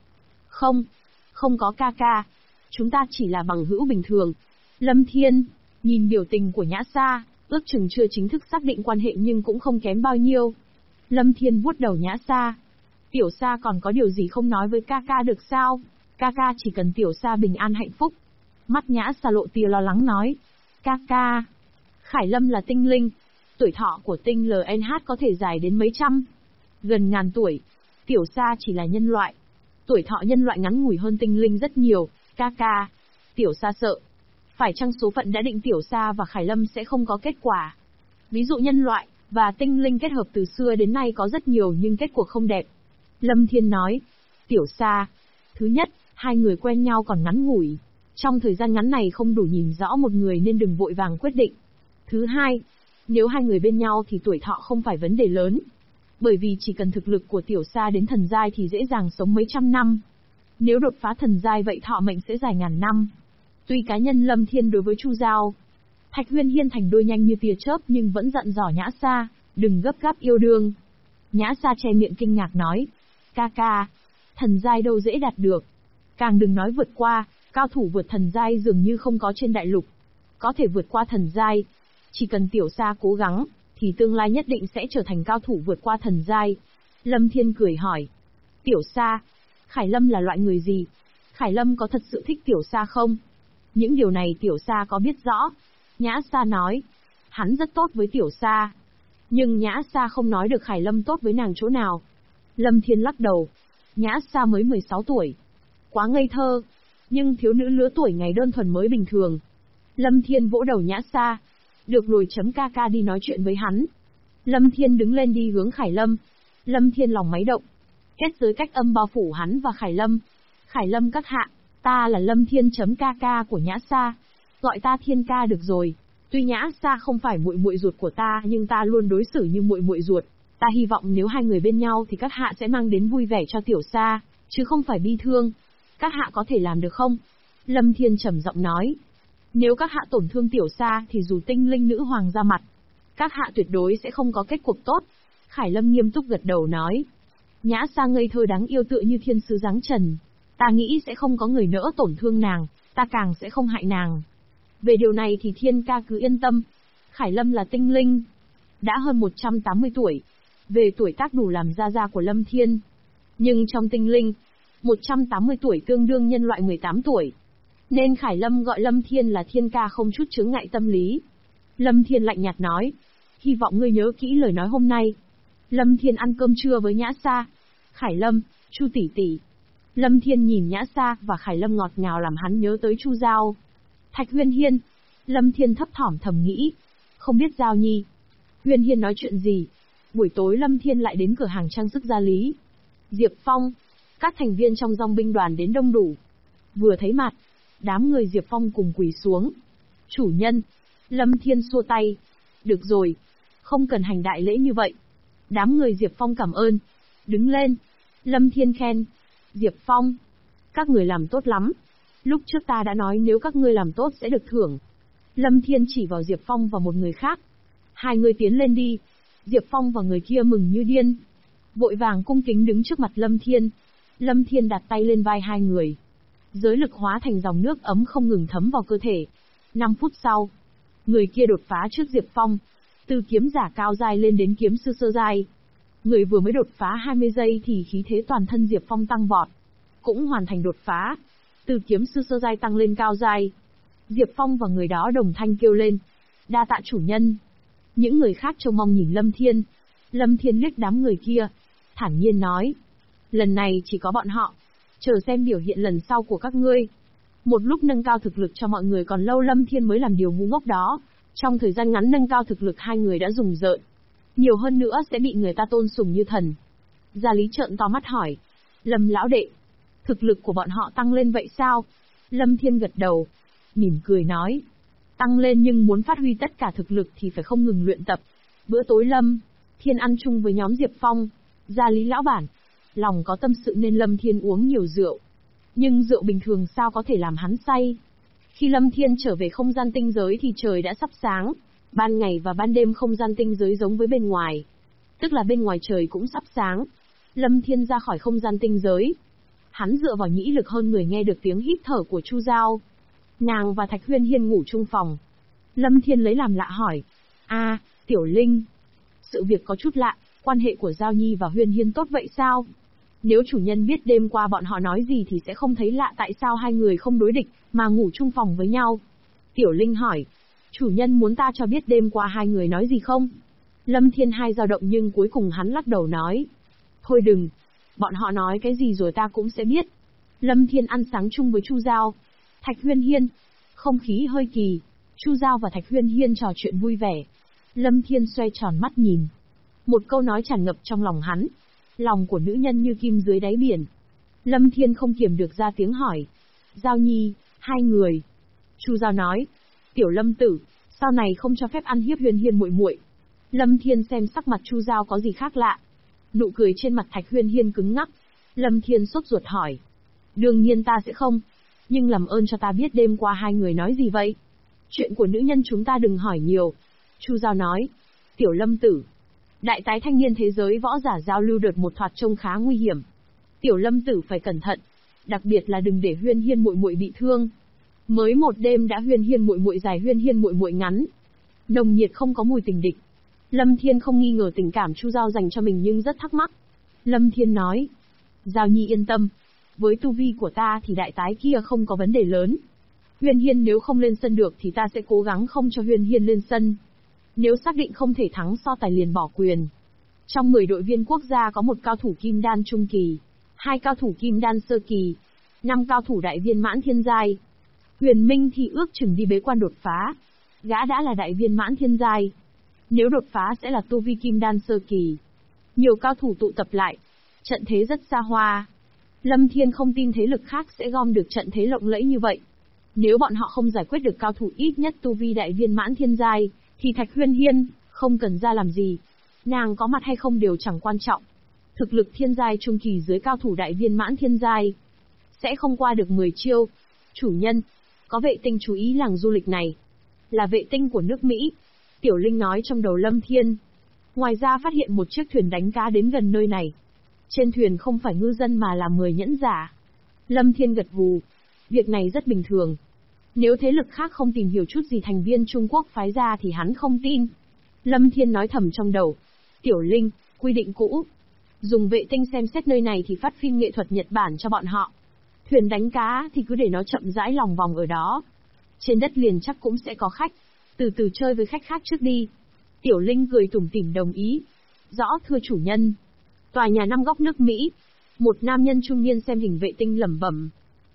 Không có ca ca. Chúng ta chỉ là bằng hữu bình thường. Lâm Thiên, nhìn biểu tình của Nhã Sa, ước chừng chưa chính thức xác định quan hệ nhưng cũng không kém bao nhiêu. Lâm Thiên vuốt đầu Nhã Sa. Tiểu Sa còn có điều gì không nói với ca ca được sao? Ca ca chỉ cần Tiểu Sa bình an hạnh phúc. Mắt Nhã Sa lộ tia lo lắng nói. Ca ca. Khải Lâm là tinh linh. Tuổi thọ của tinh LNH có thể dài đến mấy trăm, gần ngàn tuổi. Tiểu Sa chỉ là nhân loại. Tuổi thọ nhân loại ngắn ngủi hơn tinh linh rất nhiều, ca ca. Tiểu Sa sợ. Phải chăng số phận đã định Tiểu Sa và Khải Lâm sẽ không có kết quả? Ví dụ nhân loại và tinh linh kết hợp từ xưa đến nay có rất nhiều nhưng kết cuộc không đẹp. Lâm Thiên nói. Tiểu Sa, thứ nhất, hai người quen nhau còn ngắn ngủi. Trong thời gian ngắn này không đủ nhìn rõ một người nên đừng vội vàng quyết định. Thứ hai, nếu hai người bên nhau thì tuổi thọ không phải vấn đề lớn. Bởi vì chỉ cần thực lực của Tiểu Sa đến thần giai thì dễ dàng sống mấy trăm năm. Nếu đột phá thần giai vậy thọ mệnh sẽ dài ngàn năm. Tuy cá nhân Lâm Thiên đối với Chu Giao, Thạch Huyên Hiên thành đôi nhanh như tia chớp nhưng vẫn dặn dò Nhã Sa, đừng gấp gáp yêu đương. Nhã Sa che miệng kinh ngạc nói. Ca ca, thần giai đâu dễ đạt được. Càng đừng nói vượt qua, cao thủ vượt thần giai dường như không có trên đại lục. Có thể vượt qua thần giai, chỉ cần Tiểu Sa cố gắng, thì tương lai nhất định sẽ trở thành cao thủ vượt qua thần giai. Lâm Thiên cười hỏi. Tiểu Sa, Khải Lâm là loại người gì? Khải Lâm có thật sự thích Tiểu Sa không? Những điều này Tiểu Sa có biết rõ. Nhã Sa nói. Hắn rất tốt với Tiểu Sa. Nhưng Nhã Sa không nói được Khải Lâm tốt với nàng chỗ nào. Lâm Thiên lắc đầu. Nhã Sa mới 16 tuổi. Quá ngây thơ. Nhưng thiếu nữ lứa tuổi ngày đơn thuần mới bình thường. Lâm Thiên vỗ đầu Nhã Sa. Được rồi, ca ca đi nói chuyện với hắn. Lâm Thiên đứng lên đi hướng Khải Lâm. Lâm Thiên lòng máy động. Kết giới cách âm bao phủ hắn và Khải Lâm. Khải Lâm các hạ, ta là Lâm Thiên ca ca của Nhã Sa. Gọi ta Thiên ca được rồi. Tuy Nhã Sa không phải muội muội ruột của ta nhưng ta luôn đối xử như muội muội ruột. Ta hy vọng nếu hai người bên nhau thì các hạ sẽ mang đến vui vẻ cho Tiểu Sa, chứ không phải bi thương. Các hạ có thể làm được không? Lâm Thiên trầm giọng nói. Nếu các hạ tổn thương Tiểu Sa thì dù tinh linh nữ hoàng ra mặt, các hạ tuyệt đối sẽ không có kết cuộc tốt. Khải Lâm nghiêm túc gật đầu nói. Nhã Sa ngây thơ đáng yêu tựa như thiên sứ giáng trần. Ta nghĩ sẽ không có người nỡ tổn thương nàng, ta càng sẽ không hại nàng. Về điều này thì Thiên ca cứ yên tâm. Khải Lâm là tinh linh, đã hơn 180 tuổi. Về tuổi tác đủ làm gia của Lâm Thiên. Nhưng trong tinh linh, 180 tuổi tương đương nhân loại 18 tuổi. Nên Khải Lâm gọi Lâm Thiên là Thiên ca không chút chướng ngại tâm lý. Lâm Thiên lạnh nhạt nói. Hy vọng ngươi nhớ kỹ lời nói hôm nay. Lâm Thiên ăn cơm trưa với Nhã Sa. Khải Lâm, Chu tỷ tỷ. Lâm Thiên nhìn Nhã Sa và Khải Lâm ngọt ngào làm hắn nhớ tới Chu Giao. Thạch Huyên Hiên. Lâm Thiên thấp thỏm thầm nghĩ. Không biết Giao Nhi, Huyên Hiên nói chuyện gì. Buổi tối Lâm Thiên lại đến cửa hàng trang sức gia lý. Diệp Phong. Các thành viên trong dòng binh đoàn đến đông đủ. Vừa thấy mặt, đám người Diệp Phong cùng quỳ xuống. Chủ nhân. Lâm Thiên xua tay. Được rồi, không cần hành đại lễ như vậy. Đám người Diệp Phong cảm ơn. Đứng lên. Lâm Thiên khen. Diệp Phong, các người làm tốt lắm. Lúc trước ta đã nói nếu các ngươi làm tốt sẽ được thưởng. Lâm Thiên chỉ vào Diệp Phong và một người khác. Hai người tiến lên đi. Diệp Phong và người kia mừng như điên, vội vàng cung kính đứng trước mặt Lâm Thiên. Lâm Thiên đặt tay lên vai hai người. Giới lực hóa thành dòng nước ấm không ngừng thấm vào cơ thể. 5 phút sau, người kia đột phá trước Diệp Phong. từ kiếm giả cao giai lên đến kiếm sư sơ giai. Người vừa mới đột phá 20 giây thì khí thế toàn thân Diệp Phong tăng vọt, cũng hoàn thành đột phá, từ kiếm sư sơ giai tăng lên cao giai. Diệp Phong và người đó đồng thanh kêu lên, đa tạ chủ nhân. Những người khác trông mong nhìn Lâm Thiên. Lâm Thiên liếc đám người kia, thản nhiên nói, lần này chỉ có bọn họ, chờ xem biểu hiện lần sau của các ngươi. Một lúc nâng cao thực lực cho mọi người còn lâu, Lâm Thiên mới làm điều ngu ngốc đó. Trong thời gian ngắn nâng cao thực lực hai người đã rùng rợn, nhiều hơn nữa sẽ bị người ta tôn sùng như thần. Gia Lý trợn to mắt hỏi, Lâm lão đệ, thực lực của bọn họ tăng lên vậy sao? Lâm Thiên gật đầu, mỉm cười nói, tăng lên nhưng muốn phát huy tất cả thực lực thì phải không ngừng luyện tập. Bữa tối Lâm Thiên ăn chung với nhóm Diệp Phong. Gia Lý lão bản, lòng có tâm sự nên Lâm Thiên uống nhiều rượu. Nhưng rượu bình thường sao có thể làm hắn say? Khi Lâm Thiên trở về không gian tinh giới thì trời đã sắp sáng. Ban ngày và ban đêm không gian tinh giới giống với bên ngoài. Tức là bên ngoài trời cũng sắp sáng. Lâm Thiên ra khỏi không gian tinh giới. Hắn dựa vào nhĩ lực hơn người nghe được tiếng hít thở của Chu Giao. Nàng và Thạch Huyên Hiên ngủ chung phòng. Lâm Thiên lấy làm lạ hỏi, Tiểu Linh, sự việc có chút lạ, quan hệ của Giao Nhi và Huyên Hiên tốt vậy sao? Nếu chủ nhân biết đêm qua bọn họ nói gì thì sẽ không thấy lạ, tại sao hai người không đối địch, mà ngủ chung phòng với nhau? Tiểu Linh hỏi, chủ nhân muốn ta cho biết đêm qua hai người nói gì không? Lâm Thiên hai dao động nhưng cuối cùng hắn lắc đầu nói, thôi đừng, bọn họ nói cái gì rồi ta cũng sẽ biết. Lâm Thiên ăn sáng chung với Chu Giao, Thạch Huyên Hiên. Không khí hơi kỳ, Chu Giao và Thạch Huyên Hiên trò chuyện vui vẻ. Lâm Thiên xoay tròn mắt nhìn. Một câu nói tràn ngập trong lòng hắn. Lòng của nữ nhân như kim dưới đáy biển. Lâm Thiên không kiềm được ra tiếng hỏi. Giao Nhi, hai người. Chu Giao nói, Tiểu Lâm tử, sau này không cho phép ăn hiếp Huyên Hiên muội muội. Lâm Thiên xem sắc mặt Chu Giao có gì khác lạ. Nụ cười trên mặt Thạch Huyên Hiên cứng ngắc. Lâm Thiên sốt ruột hỏi. Đương nhiên ta sẽ không. Nhưng làm ơn cho ta biết đêm qua hai người nói gì vậy? Chuyện của nữ nhân chúng ta đừng hỏi nhiều. Chu Giao nói. Tiểu Lâm tử, đại tái thanh niên thế giới võ giả giao lưu đợt một thoạt trông khá nguy hiểm. Tiểu Lâm tử phải cẩn thận, đặc biệt là đừng để Huyên Hiên muội muội bị thương. Mới một đêm đã Huyên Hiên muội muội dài, Huyên Hiên muội muội ngắn. Nồng nhiệt không có mùi tình địch. Lâm Thiên không nghi ngờ tình cảm Chu Giao dành cho mình nhưng rất thắc mắc. Lâm Thiên nói, Giao Nhi yên tâm, với tu vi của ta thì đại tái kia không có vấn đề lớn. Huyên Hiên nếu không lên sân được thì ta sẽ cố gắng không cho Huyên Hiên lên sân. Nếu xác định không thể thắng so tài liền bỏ quyền. Trong 10 đội viên quốc gia có một cao thủ kim đan trung kỳ, 2 cao thủ kim đan sơ kỳ, 5 cao thủ đại viên mãn thiên giai. Huyền Minh thì ước chừng đi bế quan đột phá. Gã đã là đại viên mãn thiên giai. Nếu đột phá sẽ là tu vi kim đan sơ kỳ. Nhiều cao thủ tụ tập lại. Trận thế rất xa hoa. Lâm Thiên không tin thế lực khác sẽ gom được trận thế lộng lẫy như vậy. Nếu bọn họ không giải quyết được cao thủ ít nhất tu vi đại viên mãn thiên giai, thì Thạch Huyên Hiên không cần ra làm gì. Nàng có mặt hay không đều chẳng quan trọng. Thực lực thiên giai trung kỳ dưới cao thủ đại viên mãn thiên giai sẽ không qua được 10 chiêu. Chủ nhân, có vệ tinh chú ý làng du lịch này. Là vệ tinh của nước Mỹ. Tiểu Linh nói trong đầu Lâm Thiên. Ngoài ra phát hiện một chiếc thuyền đánh cá đến gần nơi này. Trên thuyền không phải ngư dân mà là 10 nhẫn giả. Lâm Thiên gật gù. Việc này rất bình thường. Nếu thế lực khác không tìm hiểu chút gì thành viên Trung Quốc phái ra thì hắn không tin. Lâm Thiên nói thầm trong đầu. Tiểu Linh, quy định cũ. Dùng vệ tinh xem xét nơi này thì phát phim nghệ thuật Nhật Bản cho bọn họ. Thuyền đánh cá thì cứ để nó chậm rãi lòng vòng ở đó. Trên đất liền chắc cũng sẽ có khách. Từ từ chơi với khách khác trước đi. Tiểu Linh cười tủm tỉm đồng ý. Rõ thưa chủ nhân. Tòa nhà 5 góc nước Mỹ. Một nam nhân trung niên xem hình vệ tinh lẩm bẩm.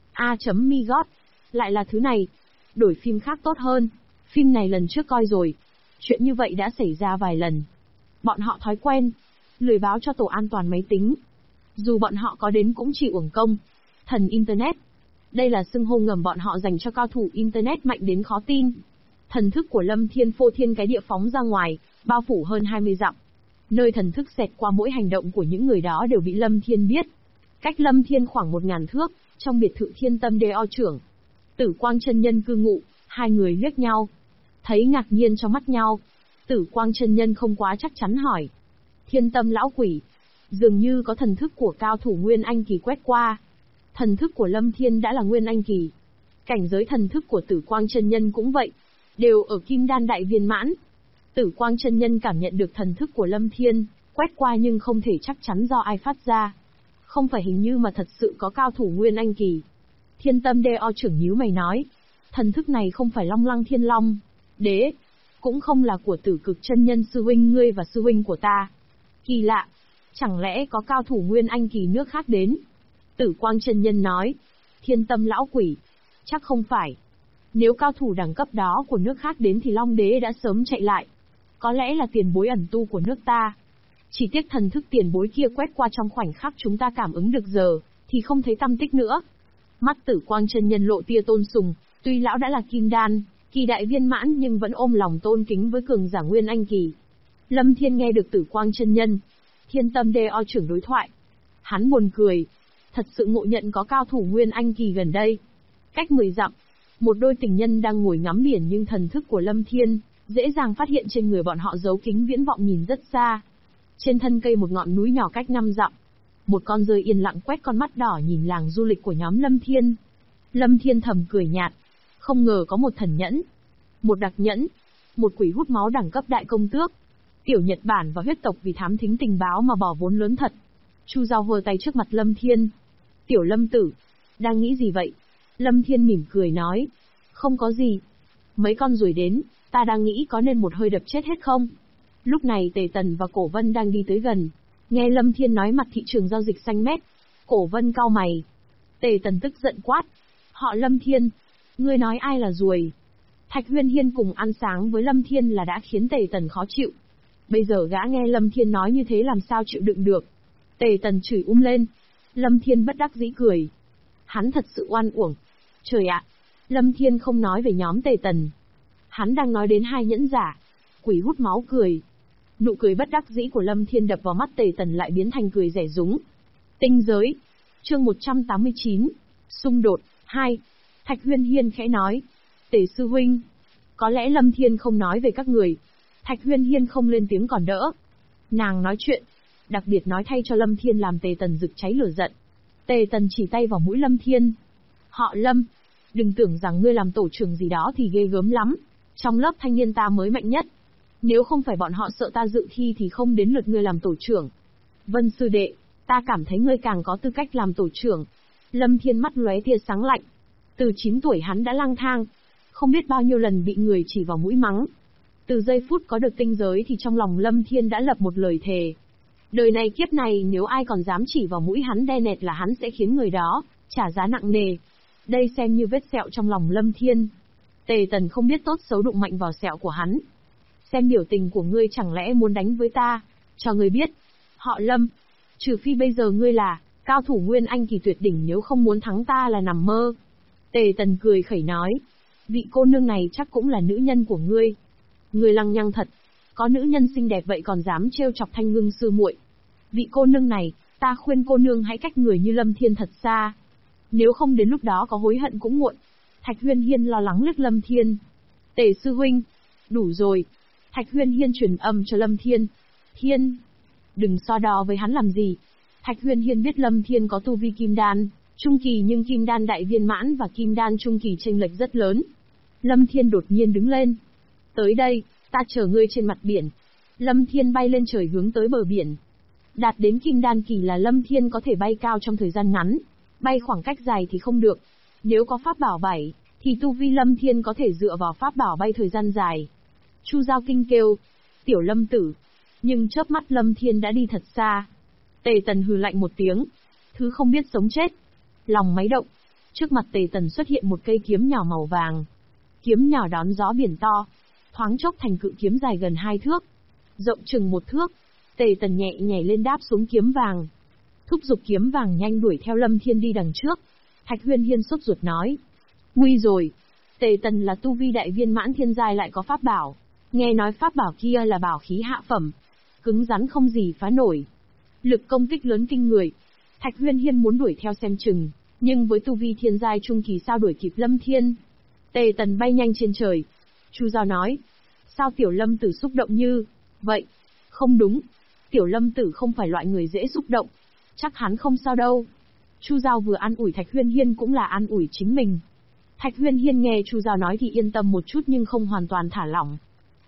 Mi God. Lại là thứ này. Đổi phim khác tốt hơn. Phim này lần trước coi rồi. Chuyện như vậy đã xảy ra vài lần. Bọn họ thói quen. Lười báo cho tổ an toàn máy tính. Dù bọn họ có đến cũng chỉ uổng công. Thần Internet. Đây là xưng hô ngầm bọn họ dành cho cao thủ Internet mạnh đến khó tin. Thần thức của Lâm Thiên phô thiên cái địa phóng ra ngoài, bao phủ hơn 20 dặm. Nơi thần thức xẹt qua mỗi hành động của những người đó đều bị Lâm Thiên biết. Cách Lâm Thiên khoảng 1000 thước, trong biệt thự Thiên Tâm Đeo trưởng. Tử Quang chân nhân cư ngụ, hai người liếc nhau. Thấy ngạc nhiên trong mắt nhau. Tử Quang chân nhân không quá chắc chắn hỏi. Thiên Tâm lão quỷ. Dường như có thần thức của cao thủ Nguyên Anh kỳ quét qua. Thần thức của Lâm Thiên đã là Nguyên Anh kỳ. Cảnh giới thần thức của Tử Quang chân nhân cũng vậy. Đều ở kim đan đại viên mãn. Tử Quang chân nhân cảm nhận được thần thức của Lâm Thiên, quét qua nhưng không thể chắc chắn do ai phát ra. Không phải hình như mà thật sự có cao thủ Nguyên Anh kỳ. Thiên Tâm Đeo trưởng nhíu mày nói, thần thức này không phải Long Lăng Thiên Long Đế, cũng không là của Tử Cực chân nhân sư huynh ngươi và sư huynh của ta. Kỳ lạ, chẳng lẽ có cao thủ Nguyên Anh kỳ nước khác đến? Tử Quang chân nhân nói, Thiên Tâm lão quỷ, chắc không phải. Nếu cao thủ đẳng cấp đó của nước khác đến thì Long Đế đã sớm chạy lại. Có lẽ là tiền bối ẩn tu của nước ta. Chỉ tiếc thần thức tiền bối kia quét qua trong khoảnh khắc chúng ta cảm ứng được giờ, thì không thấy tăm tích nữa. Mắt Tử Quang chân nhân lộ tia tôn sùng, tuy lão đã là kim đan, kỳ đại viên mãn nhưng vẫn ôm lòng tôn kính với cường giả Nguyên Anh kỳ. Lâm Thiên nghe được Tử Quang chân nhân, Thiên Tâm Đeo trưởng đối thoại. Hắn buồn cười, thật sự ngộ nhận có cao thủ Nguyên Anh kỳ gần đây. Cách 10 dặm, một đôi tình nhân đang ngồi ngắm biển nhưng thần thức của Lâm Thiên dễ dàng phát hiện trên người bọn họ giấu kính viễn vọng nhìn rất xa. Trên thân cây một ngọn núi nhỏ cách 5 dặm, một con rơi yên lặng quét con mắt đỏ nhìn làng du lịch của nhóm Lâm Thiên. Lâm Thiên thầm cười nhạt, không ngờ có một thần nhẫn, một đặc nhẫn, một quỷ hút máu đẳng cấp đại công tước, tiểu Nhật Bản và huyết tộc vì thám thính tình báo mà bỏ vốn lớn thật. Chu Giao hơ tay trước mặt Lâm Thiên. Tiểu Lâm tử, đang nghĩ gì vậy? Lâm Thiên mỉm cười nói, không có gì. Mấy con ruồi đến, ta đang nghĩ có nên một hơi đập chết hết không? Lúc này Tề Tần và Cổ Vân đang đi tới gần. Nghe Lâm Thiên nói mặt thị trường giao dịch xanh mét. Cổ Vân cau mày. Tề Tần tức giận quát. Họ Lâm Thiên, ngươi nói ai là ruồi? Thạch Huyên Hiên cùng ăn sáng với Lâm Thiên là đã khiến Tề Tần khó chịu. Bây giờ gã nghe Lâm Thiên nói như thế làm sao chịu đựng được. Tề Tần chửi lên. Lâm Thiên bất đắc dĩ cười. Hắn thật sự oan uổng. Trời ạ, Lâm Thiên không nói về nhóm Tề Tần. Hắn đang nói đến hai nhẫn giả. Quỷ hút máu cười. Nụ cười bất đắc dĩ của Lâm Thiên đập vào mắt Tề Tần lại biến thành cười rẻ rúng. Tinh giới. Chương 189. Xung đột. 2. Thạch Huyên Hiên khẽ nói. Tề sư huynh. Có lẽ Lâm Thiên không nói về các người. Thạch Huyên Hiên không lên tiếng còn đỡ. Nàng nói chuyện. Đặc biệt nói thay cho Lâm Thiên làm Tề Tần rực cháy lửa giận. Tề Tần chỉ tay vào mũi Lâm Thiên. Họ Lâm. Đừng tưởng rằng ngươi làm tổ trưởng gì đó thì ghê gớm lắm. Trong lớp thanh niên ta mới mạnh nhất. Nếu không phải bọn họ sợ ta dự thi thì không đến lượt ngươi làm tổ trưởng. Vân sư đệ, ta cảm thấy ngươi càng có tư cách làm tổ trưởng. Lâm Thiên mắt lóe tia sáng lạnh. Từ 9 tuổi hắn đã lang thang. Không biết bao nhiêu lần bị người chỉ vào mũi mắng. Từ giây phút có được tinh giới thì trong lòng Lâm Thiên đã lập một lời thề. Đời này kiếp này nếu ai còn dám chỉ vào mũi hắn đe nẹt là hắn sẽ khiến người đó trả giá nặng nề. Đây xem như vết sẹo trong lòng Lâm Thiên. Tề Tần không biết tốt xấu đụng mạnh vào sẹo của hắn. Xem biểu tình của ngươi chẳng lẽ muốn đánh với ta? Cho ngươi biết. Họ Lâm. Trừ phi bây giờ ngươi là cao thủ Nguyên Anh kỳ tuyệt đỉnh, nếu không muốn thắng ta là nằm mơ. Tề Tần cười khẩy nói. Vị cô nương này chắc cũng là nữ nhân của ngươi. Ngươi lăng nhăng thật. Có nữ nhân xinh đẹp vậy còn dám trêu chọc Thanh Ngưng sư muội. Vị cô nương này, ta khuyên cô nương hãy cách người như Lâm Thiên thật xa. Nếu không đến lúc đó có hối hận cũng muộn. Thạch Huyên Hiên lo lắng liếc Lâm Thiên. Tề sư huynh. Đủ rồi. Thạch Huyên Hiên truyền âm cho Lâm Thiên. Thiên. Đừng so đo với hắn làm gì. Thạch Huyên Hiên biết Lâm Thiên có tu vi kim đan trung kỳ nhưng kim đan đại viên mãn và kim đan trung kỳ chênh lệch rất lớn. Lâm Thiên đột nhiên đứng lên. Tới đây, ta chờ ngươi trên mặt biển. Lâm Thiên bay lên trời hướng tới bờ biển. Đạt đến kim đan kỳ là Lâm Thiên có thể bay cao trong thời gian ngắn. Bay khoảng cách dài thì không được. Nếu có pháp bảo 7, thì tu vi Lâm Thiên có thể dựa vào pháp bảo bay thời gian dài. Chu Giao kinh kêu. Tiểu Lâm tử. Nhưng chớp mắt Lâm Thiên đã đi thật xa. Tề Tần hừ lạnh một tiếng. Thứ không biết sống chết. Lòng máy động. Trước mặt Tề Tần xuất hiện một cây kiếm nhỏ màu vàng. Kiếm nhỏ đón gió biển to. Thoáng chốc thành cự kiếm dài gần 2 thước. Rộng chừng 1 thước. Tề Tần nhẹ nhảy lên đáp xuống kiếm vàng. Thúc giục kiếm vàng nhanh đuổi theo Lâm Thiên đi đằng trước. Thạch Huyên Hiên sốt ruột nói. Nguy rồi. Tề Tần là tu vi đại viên mãn thiên giai lại có pháp bảo. Nghe nói pháp bảo kia là bảo khí hạ phẩm. Cứng rắn không gì phá nổi. Lực công kích lớn kinh người. Thạch Huyên Hiên muốn đuổi theo xem chừng. Nhưng với tu vi thiên giai trung kỳ sao đuổi kịp Lâm Thiên. Tề Tần bay nhanh trên trời. Chu Giao nói. Sao Tiểu Lâm tử xúc động như vậy? Không đúng. Tiểu Lâm tử không phải loại người dễ xúc động. Chắc hắn không sao đâu. Chu Giao vừa an ủi Thạch Huyên Hiên cũng là an ủi chính mình. Thạch Huyên Hiên nghe Chu Giao nói thì yên tâm một chút nhưng không hoàn toàn thả lỏng.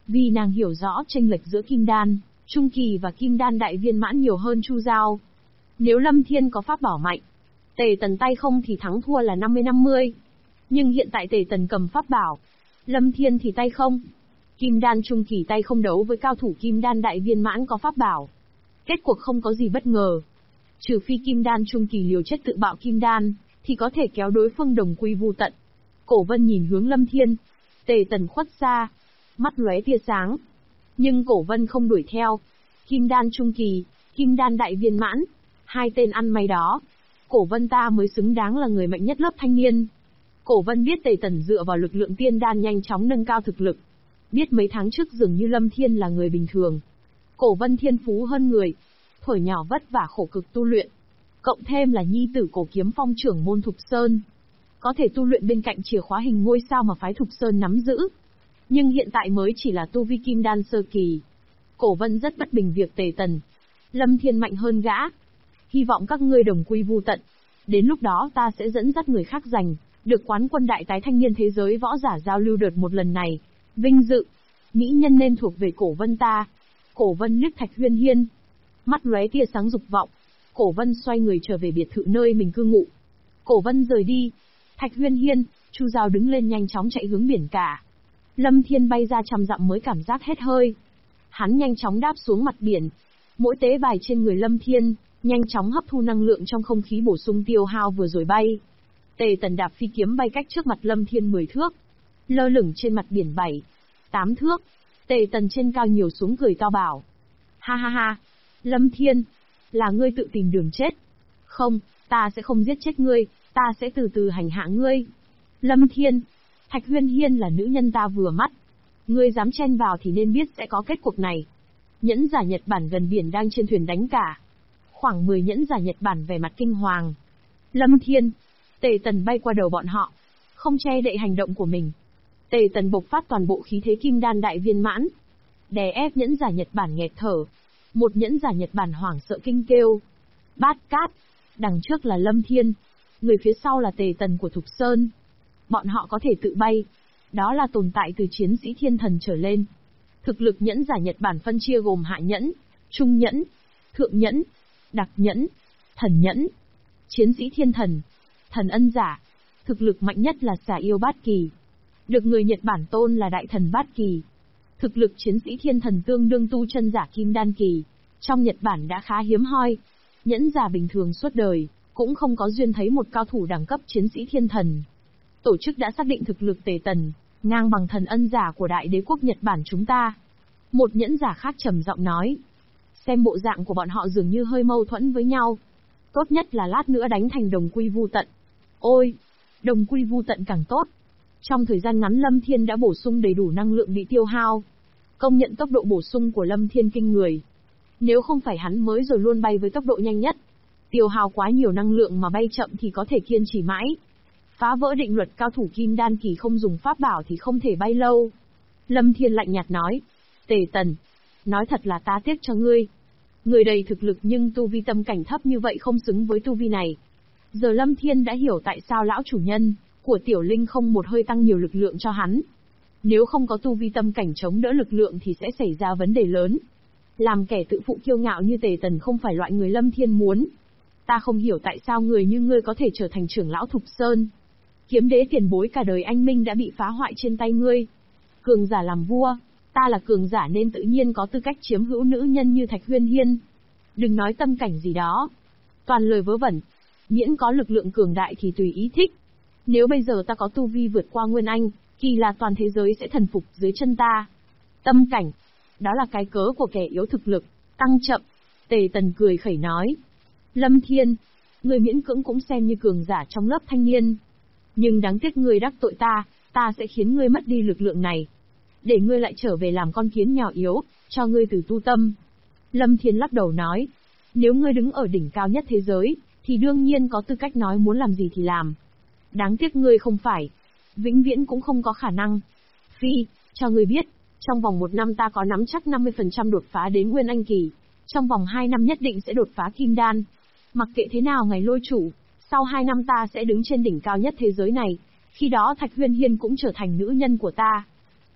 Vì nàng hiểu rõ chênh lệch giữa kim đan trung kỳ và kim đan đại viên mãn nhiều hơn Chu Giao. Nếu Lâm Thiên có pháp bảo mạnh, Tề Tần tay không thì thắng thua là 50-50. Nhưng hiện tại Tề Tần cầm pháp bảo, Lâm Thiên thì tay không. Kim đan trung kỳ tay không đấu với cao thủ kim đan đại viên mãn có pháp bảo. Kết cuộc không có gì bất ngờ. Trừ phi kim đan trung kỳ liều chết tự bạo kim đan, thì có thể kéo đối phương đồng quy vu tận. Cổ Vân nhìn hướng Lâm Thiên. Tề Tần khuất xa, mắt lóe tia sáng. Nhưng Cổ Vân không đuổi theo. Kim đan trung kỳ, kim đan đại viên mãn, hai tên ăn may đó. Cổ Vân ta mới xứng đáng là người mạnh nhất lớp thanh niên. Cổ Vân biết Tề Tần dựa vào lực lượng tiên đan nhanh chóng nâng cao thực lực. Biết mấy tháng trước dường như Lâm Thiên là người bình thường. Cổ Vân thiên phú hơn người. Thuở nhỏ vất vả khổ cực tu luyện. Cộng thêm là nhi tử Cổ Kiếm Phong trưởng môn Thục Sơn. Có thể tu luyện bên cạnh chìa khóa hình ngôi sao mà phái Thục Sơn nắm giữ. Nhưng hiện tại mới chỉ là tu vi kim đan sơ kỳ. Cổ Vân rất bất bình việc Tề Tần. Lâm Thiên mạnh hơn gã. Hy vọng các ngươi đồng quy vu tận. Đến lúc đó ta sẽ dẫn dắt người khác giành được quán quân đại tái thanh niên thế giới võ giả giao lưu đợt một lần này. Vinh dự, mỹ nhân nên thuộc về Cổ Vân ta. Cổ Vân liếc Thạch Huyên Hiên. Mắt lóe tia sáng dục vọng. Cổ Vân xoay người trở về biệt thự nơi mình cư ngụ. Cổ Vân rời đi. Thạch Huyên Hiên, Chu Giao đứng lên nhanh chóng chạy hướng biển cả. Lâm Thiên bay ra 100 dặm mới cảm giác hết hơi. Hắn nhanh chóng đáp xuống mặt biển. Mỗi tế bào trên người Lâm Thiên nhanh chóng hấp thu năng lượng trong không khí bổ sung tiêu hao vừa rồi bay. Tề Tần đạp phi kiếm bay cách trước mặt Lâm Thiên 10 thước. Lơ lửng trên mặt biển 7-8 thước. Tề Tần trên cao nhiều xuống cười to bảo. Ha ha ha, Lâm Thiên, là ngươi tự tìm đường chết. Không, ta sẽ không giết chết ngươi, ta sẽ từ từ hành hạ ngươi. Lâm Thiên, Thạch Huyên Hiên là nữ nhân ta vừa mắt. Ngươi dám chen vào thì nên biết sẽ có kết cuộc này. Nhẫn giả Nhật Bản gần biển đang trên thuyền đánh cả. Khoảng 10 nhẫn giả Nhật Bản vẻ mặt kinh hoàng. Lâm Thiên, Tề Tần bay qua đầu bọn họ, không che đậy hành động của mình. Tề Tần bộc phát toàn bộ khí thế kim đan đại viên mãn, đè ép nhẫn giả Nhật Bản nghẹt thở. Một nhẫn giả Nhật Bản hoảng sợ kinh kêu. Bát Cát, đằng trước là Lâm Thiên, người phía sau là Tề Tần của Thục Sơn. Bọn họ có thể tự bay, đó là tồn tại từ chiến sĩ thiên thần trở lên. Thực lực nhẫn giả Nhật Bản phân chia gồm hạ nhẫn, trung nhẫn, thượng nhẫn, đặc nhẫn, thần nhẫn. Chiến sĩ thiên thần, thần ân giả, thực lực mạnh nhất là xà yêu bát kỳ. Được người Nhật Bản tôn là đại thần bát kỳ. Thực lực chiến sĩ thiên thần tương đương tu chân giả kim đan kỳ. Trong Nhật Bản đã khá hiếm hoi. Nhẫn giả bình thường suốt đời, cũng không có duyên thấy một cao thủ đẳng cấp chiến sĩ thiên thần. Tổ chức đã xác định thực lực Tề Tần, ngang bằng thần ân giả của đại đế quốc Nhật Bản chúng ta. Một nhẫn giả khác trầm giọng nói. Xem bộ dạng của bọn họ dường như hơi mâu thuẫn với nhau. Tốt nhất là lát nữa đánh thành đồng quy vu tận. Ôi, đồng quy vu tận càng tốt. Trong thời gian ngắn Lâm Thiên đã bổ sung đầy đủ năng lượng bị tiêu hao. Công nhận tốc độ bổ sung của Lâm Thiên kinh người. Nếu không phải hắn mới rồi luôn bay với tốc độ nhanh nhất, tiêu hao quá nhiều năng lượng mà bay chậm thì có thể kiên trì mãi. Phá vỡ định luật cao thủ kim đan kỳ không dùng pháp bảo thì không thể bay lâu. Lâm Thiên lạnh nhạt nói. Tề Tần, nói thật là ta tiếc cho ngươi. Người đầy thực lực nhưng tu vi tâm cảnh thấp như vậy không xứng với tu vi này. Giờ Lâm Thiên đã hiểu tại sao lão chủ nhân của Tiểu Linh không một hơi tăng nhiều lực lượng cho hắn. Nếu không có tu vi tâm cảnh chống đỡ lực lượng thì sẽ xảy ra vấn đề lớn. Làm kẻ tự phụ kiêu ngạo như Tề Tần không phải loại người Lâm Thiên muốn. Ta không hiểu tại sao người như ngươi có thể trở thành trưởng lão Thục Sơn. Kiếm đế tiền bối cả đời anh minh đã bị phá hoại trên tay ngươi. Cường giả làm vua, ta là cường giả nên tự nhiên có tư cách chiếm hữu nữ nhân như Thạch Huyên Hiên. Đừng nói tâm cảnh gì đó. Toàn lời vớ vẩn. Miễn có lực lượng cường đại thì tùy ý thích. Nếu bây giờ ta có tu vi vượt qua Nguyên Anh, kỳ là toàn thế giới sẽ thần phục dưới chân ta. Tâm cảnh, đó là cái cớ của kẻ yếu thực lực, tăng chậm. Tề Tần cười khẩy nói. Lâm Thiên, người miễn cưỡng cũng xem như cường giả trong lớp thanh niên. Nhưng đáng tiếc ngươi đắc tội ta, ta sẽ khiến ngươi mất đi lực lượng này. Để ngươi lại trở về làm con kiến nhỏ yếu, cho ngươi từ tu tâm. Lâm Thiên lắc đầu nói. Nếu ngươi đứng ở đỉnh cao nhất thế giới, thì đương nhiên có tư cách nói muốn làm gì thì làm. Đáng tiếc ngươi không phải. Vĩnh viễn cũng không có khả năng. Phi, cho ngươi biết, trong vòng 1 năm ta có nắm chắc 50% đột phá đến Nguyên Anh kỳ. Trong vòng 2 năm nhất định sẽ đột phá Kim Đan. Mặc kệ thế nào ngày lôi chủ, sau 2 năm ta sẽ đứng trên đỉnh cao nhất thế giới này. Khi đó Thạch Huyên Hiên cũng trở thành nữ nhân của ta.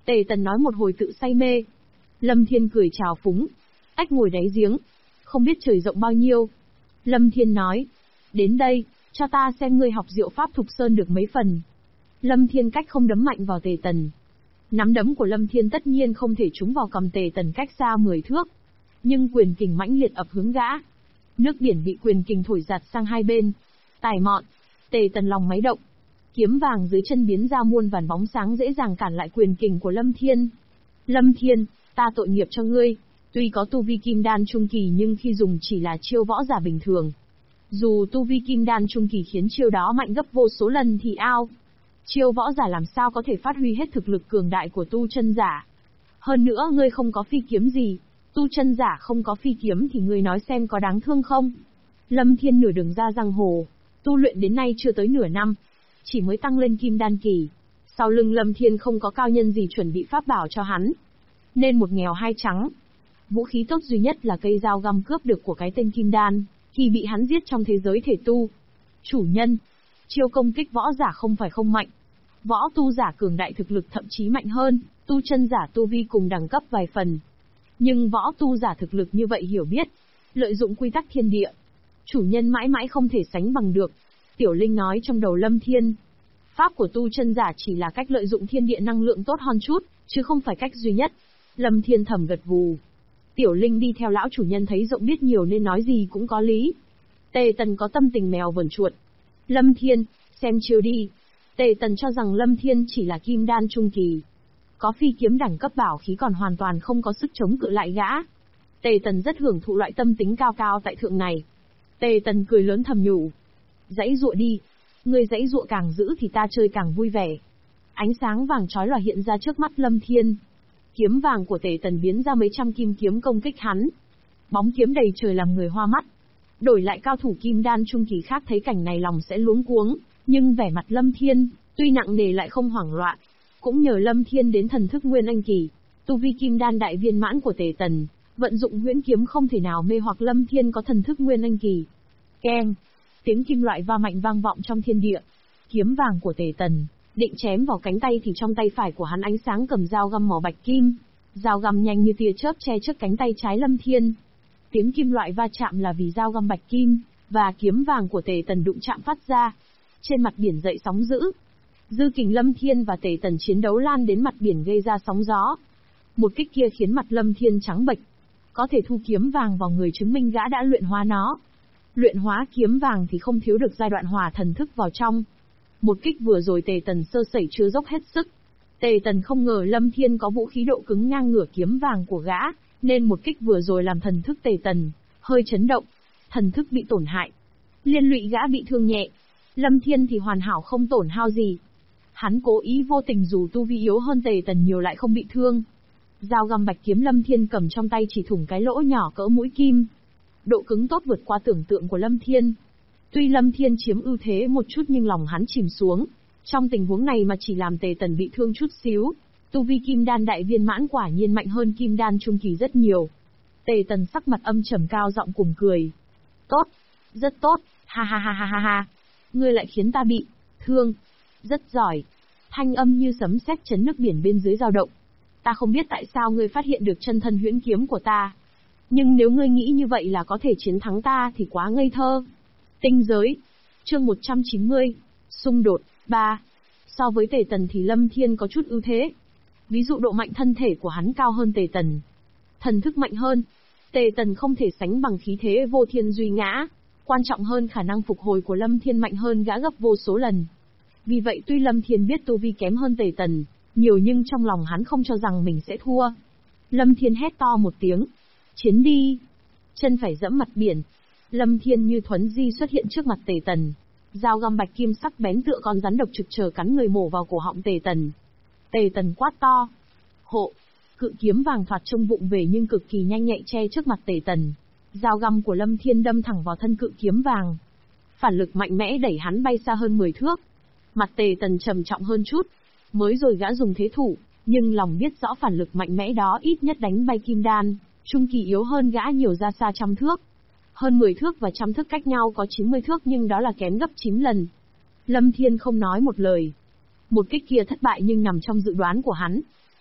Tề Tần nói một hồi tự say mê. Lâm Thiên cười trào phúng. Ách ngồi đáy giếng. Không biết trời rộng bao nhiêu. Lâm Thiên nói. Đến đây, cho ta xem ngươi học diệu pháp Thục Sơn được mấy phần. Lâm Thiên cách không đấm mạnh vào Tề Tần. Nắm đấm của Lâm Thiên tất nhiên không thể trúng vào cầm Tề Tần cách xa 10 thước. Nhưng quyền kình mãnh liệt ập hướng gã. Nước biển bị quyền kình thổi giạt sang hai bên. Tài mọn. Tề Tần lòng máy động. Kiếm vàng dưới chân biến ra muôn vàn bóng sáng dễ dàng cản lại quyền kình của Lâm Thiên. Lâm Thiên, ta tội nghiệp cho ngươi. Tuy có tu vi kim đan trung kỳ nhưng khi dùng chỉ là chiêu võ giả bình thường. Dù tu vi kim đan trung kỳ khiến chiêu đó mạnh gấp vô số lần thì ao. Chiêu võ giả làm sao có thể phát huy hết thực lực cường đại của tu chân giả. Hơn nữa ngươi không có phi kiếm gì. Tu chân giả không có phi kiếm thì ngươi nói xem có đáng thương không? Lâm Thiên nửa đường ra giang hồ. Tu luyện đến nay chưa tới nửa năm. Chỉ mới tăng lên kim đan kỳ. Sau lưng Lâm Thiên không có cao nhân gì chuẩn bị pháp bảo cho hắn. Nên một nghèo hai trắng. Vũ khí tốt duy nhất là cây dao găm cướp được của cái tên kim đan, khi bị hắn giết trong thế giới thể tu. Chủ nhân, chiêu công kích võ giả không phải không mạnh. Võ tu giả cường đại thực lực thậm chí mạnh hơn, tu chân giả tu vi cùng đẳng cấp vài phần. Nhưng võ tu giả thực lực như vậy hiểu biết, lợi dụng quy tắc thiên địa. Chủ nhân mãi mãi không thể sánh bằng được. Tiểu Linh nói trong đầu Lâm Thiên. Pháp của tu chân giả chỉ là cách lợi dụng thiên địa năng lượng tốt hơn chút, chứ không phải cách duy nhất. Lâm Thiên thầm gật gù. Tiểu Linh đi theo lão chủ nhân thấy rộng biết nhiều nên nói gì cũng có lý. Tề Tần có tâm tình mèo vờn chuột. Lâm Thiên, xem chiêu đi. Tề Tần cho rằng Lâm Thiên chỉ là kim đan trung kỳ. Có phi kiếm đẳng cấp bảo khí còn hoàn toàn không có sức chống cự lại gã. Tề Tần rất hưởng thụ loại tâm tính cao cao tại thượng này. Tề Tần cười lớn thầm nhủ. Dãy dụa đi. Ngươi dãy dụa càng dữ thì ta chơi càng vui vẻ. Ánh sáng vàng chói lòa hiện ra trước mắt Lâm Thiên. Kiếm vàng của Tề Tần biến ra mấy trăm kim kiếm công kích hắn. Bóng kiếm đầy trời làm người hoa mắt. Đổi lại cao thủ kim đan trung kỳ khác thấy cảnh này lòng sẽ luống cuống, nhưng vẻ mặt Lâm Thiên, tuy nặng nề lại không hoảng loạn. Cũng nhờ Lâm Thiên đến thần thức nguyên anh kỳ, tu vi kim đan đại viên mãn của Tề Tần, vận dụng huyễn kiếm không thể nào mê hoặc Lâm Thiên có thần thức nguyên anh kỳ. Keng, tiếng kim loại va mạnh vang vọng trong thiên địa. Kiếm vàng của Tề Tần định chém vào cánh tay thì trong tay phải của hắn ánh sáng cầm dao găm màu bạch kim. Dao găm nhanh như tia chớp che trước cánh tay trái Lâm Thiên. Tiếng kim loại va chạm là vì dao găm bạch kim và kiếm vàng của Tề Tần đụng chạm phát ra. Trên mặt biển dậy sóng dữ. Dư kình Lâm Thiên và Tề Tần chiến đấu lan đến mặt biển gây ra sóng gió. Một kích kia khiến mặt Lâm Thiên trắng bệch. Có thể thu kiếm vàng vào người chứng minh gã đã luyện hóa nó. Luyện hóa kiếm vàng thì không thiếu được giai đoạn hòa thần thức vào trong. Một kích vừa rồi Tề Tần sơ sẩy chưa dốc hết sức. Tề Tần không ngờ Lâm Thiên có vũ khí độ cứng ngang ngửa kiếm vàng của gã, nên một kích vừa rồi làm thần thức Tề Tần hơi chấn động, thần thức bị tổn hại, liên lụy gã bị thương nhẹ. Lâm Thiên thì hoàn hảo không tổn hao gì. Hắn cố ý vô tình dù tu vi yếu hơn Tề Tần nhiều lại không bị thương. Dao găm bạch kiếm Lâm Thiên cầm trong tay chỉ thủng cái lỗ nhỏ cỡ mũi kim. Độ cứng tốt vượt qua tưởng tượng của Lâm Thiên. Tuy Lâm Thiên chiếm ưu thế một chút nhưng lòng hắn chìm xuống. Trong tình huống này mà chỉ làm Tề Tần bị thương chút xíu. Tu vi kim đan đại viên mãn quả nhiên mạnh hơn kim đan trung kỳ rất nhiều. Tề Tần sắc mặt âm trầm cao giọng cùng cười. Tốt, rất tốt, ha ha ha ha ha ha. Ngươi lại khiến ta bị thương. Rất giỏi. Thanh âm như sấm sét chấn nước biển bên dưới dao động. Ta không biết tại sao ngươi phát hiện được chân thân huyễn kiếm của ta. Nhưng nếu ngươi nghĩ như vậy là có thể chiến thắng ta thì quá ngây thơ. Tinh giới. Chương 190. Xung đột. 3. So với Tề Tần thì Lâm Thiên có chút ưu thế. Ví dụ độ mạnh thân thể của hắn cao hơn Tề Tần. Thần thức mạnh hơn. Tề Tần không thể sánh bằng khí thế vô thiên duy ngã. Quan trọng hơn khả năng phục hồi của Lâm Thiên mạnh hơn gã gấp vô số lần. Vì vậy tuy Lâm Thiên biết tu vi kém hơn Tề Tần nhiều nhưng trong lòng hắn không cho rằng mình sẽ thua. Lâm Thiên hét to một tiếng. Chiến đi. Chân phải dẫm mặt biển. Lâm Thiên như thuấn di xuất hiện trước mặt Tề Tần. Dao găm bạch kim sắc bén tựa con rắn độc trực chờ cắn người mổ vào cổ họng Tề Tần. Tề Tần quát to. Hộ. Cự kiếm vàng thoạt trông vụng về nhưng cực kỳ nhanh nhạy che trước mặt Tề Tần. Dao găm của Lâm Thiên đâm thẳng vào thân cự kiếm vàng. Phản lực mạnh mẽ đẩy hắn bay xa hơn 10 thước. Mặt Tề Tần trầm trọng hơn chút. Mới rồi gã dùng thế thủ, nhưng lòng biết rõ phản lực mạnh mẽ đó ít nhất đánh bay kim đan. Trung kỳ yếu hơn gã nhiều ra xa trăm thước. Hơn 10 thước và trăm thước cách nhau có 90 thước nhưng đó là kém gấp 9 lần. Lâm Thiên không nói một lời. Một kích kia thất bại nhưng nằm trong dự đoán của hắn.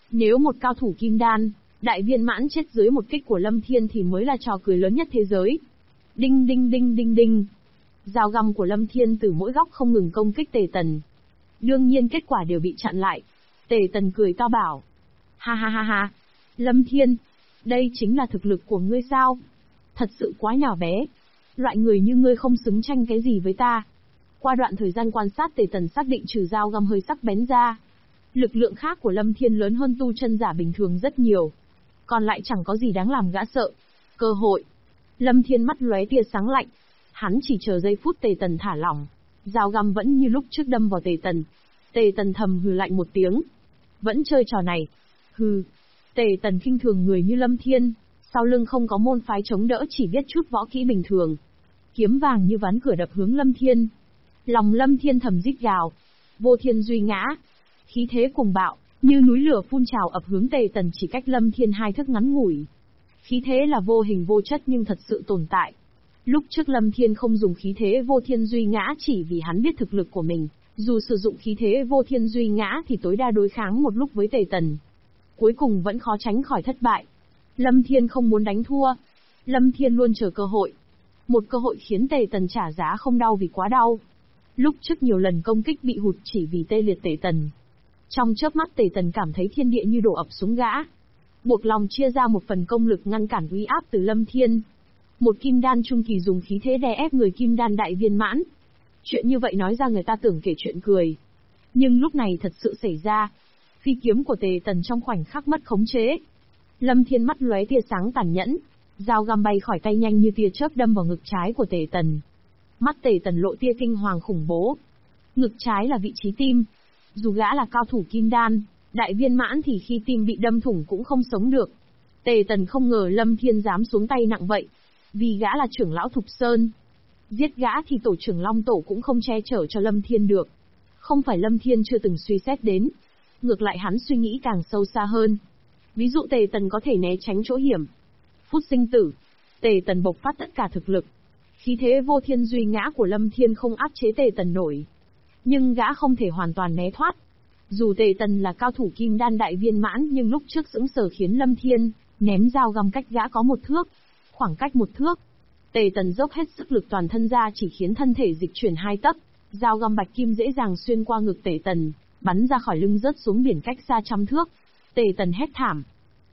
Nếu một cao thủ kim đan, đại viên mãn chết dưới một kích của Lâm Thiên thì mới là trò cười lớn nhất thế giới. Đinh đinh đinh đinh đinh. Dao găm của Lâm Thiên từ mỗi góc không ngừng công kích Tề Tần. Đương nhiên kết quả đều bị chặn lại. Tề Tần cười to bảo. Ha ha ha ha. Lâm Thiên, đây chính là thực lực của ngươi sao? Thật sự quá nhỏ bé. Loại người như ngươi không xứng tranh cái gì với ta. Qua đoạn thời gian quan sát, Tề Tần xác định trừ dao găm hơi sắc bén ra, lực lượng khác của Lâm Thiên lớn hơn tu chân giả bình thường rất nhiều. Còn lại chẳng có gì đáng làm gã sợ. Cơ hội. Lâm Thiên mắt lóe tia sáng lạnh. Hắn chỉ chờ giây phút Tề Tần thả lỏng. Dao găm vẫn như lúc trước đâm vào Tề Tần. Tề Tần thầm hừ lạnh một tiếng. Vẫn chơi trò này. Hừ. Tề Tần khinh thường người như Lâm Thiên. Sau lưng không có môn phái chống đỡ, chỉ biết chút võ kỹ bình thường. Kiếm vàng như ván cửa đập hướng Lâm Thiên. Lòng Lâm Thiên thầm rít gào. Vô thiên duy ngã. Khí thế cùng bạo, như núi lửa phun trào ập hướng Tề Tần, chỉ cách Lâm Thiên 2 thước ngắn ngủi. Khí thế là vô hình vô chất nhưng thật sự tồn tại. Lúc trước Lâm Thiên không dùng khí thế vô thiên duy ngã chỉ vì hắn biết thực lực của mình. Dù sử dụng khí thế vô thiên duy ngã thì tối đa đối kháng một lúc với Tề Tần. Cuối cùng vẫn khó tránh khỏi thất bại. Lâm Thiên không muốn đánh thua. Lâm Thiên luôn chờ cơ hội. Một cơ hội khiến Tề Tần trả giá không đau vì quá đau. Lúc trước nhiều lần công kích bị hụt chỉ vì tê liệt Tề Tần. Trong chớp mắt Tề Tần cảm thấy thiên địa như đổ ập xuống gã. Buộc lòng chia ra một phần công lực ngăn cản uy áp từ Lâm Thiên. Một kim đan trung kỳ dùng khí thế đè ép người kim đan đại viên mãn. Chuyện như vậy nói ra người ta tưởng kể chuyện cười. Nhưng lúc này thật sự xảy ra. Phi kiếm của Tề Tần trong khoảnh khắc mất khống chế. Lâm Thiên mắt lóe tia sáng tàn nhẫn. Dao găm bay khỏi tay nhanh như tia chớp đâm vào ngực trái của Tề Tần. Mắt Tề Tần lộ tia kinh hoàng khủng bố. Ngực trái là vị trí tim. Dù gã là cao thủ kim đan, đại viên mãn thì khi tim bị đâm thủng cũng không sống được. Tề Tần không ngờ Lâm Thiên dám xuống tay nặng vậy. Vì gã là trưởng lão Thục Sơn. Giết gã thì tổ trưởng Long Tổ cũng không che chở cho Lâm Thiên được. Không phải Lâm Thiên chưa từng suy xét đến. Ngược lại hắn suy nghĩ càng sâu xa hơn. Ví dụ Tề Tần có thể né tránh chỗ hiểm. Phút sinh tử, Tề Tần bộc phát tất cả thực lực. Khí thế vô thiên duy ngã của Lâm Thiên không áp chế Tề Tần nổi. Nhưng gã không thể hoàn toàn né thoát. Dù Tề Tần là cao thủ kim đan đại viên mãn nhưng lúc trước sững sờ khiến Lâm Thiên ném dao găm cách gã có 1 thước. Khoảng cách 1 thước. Tề Tần dốc hết sức lực toàn thân ra chỉ khiến thân thể dịch chuyển 2 tấc. Dao găm bạch kim dễ dàng xuyên qua ngực Tề Tần, bắn ra khỏi lưng rớt xuống biển cách xa 100 thước. Tề Tần hét thảm.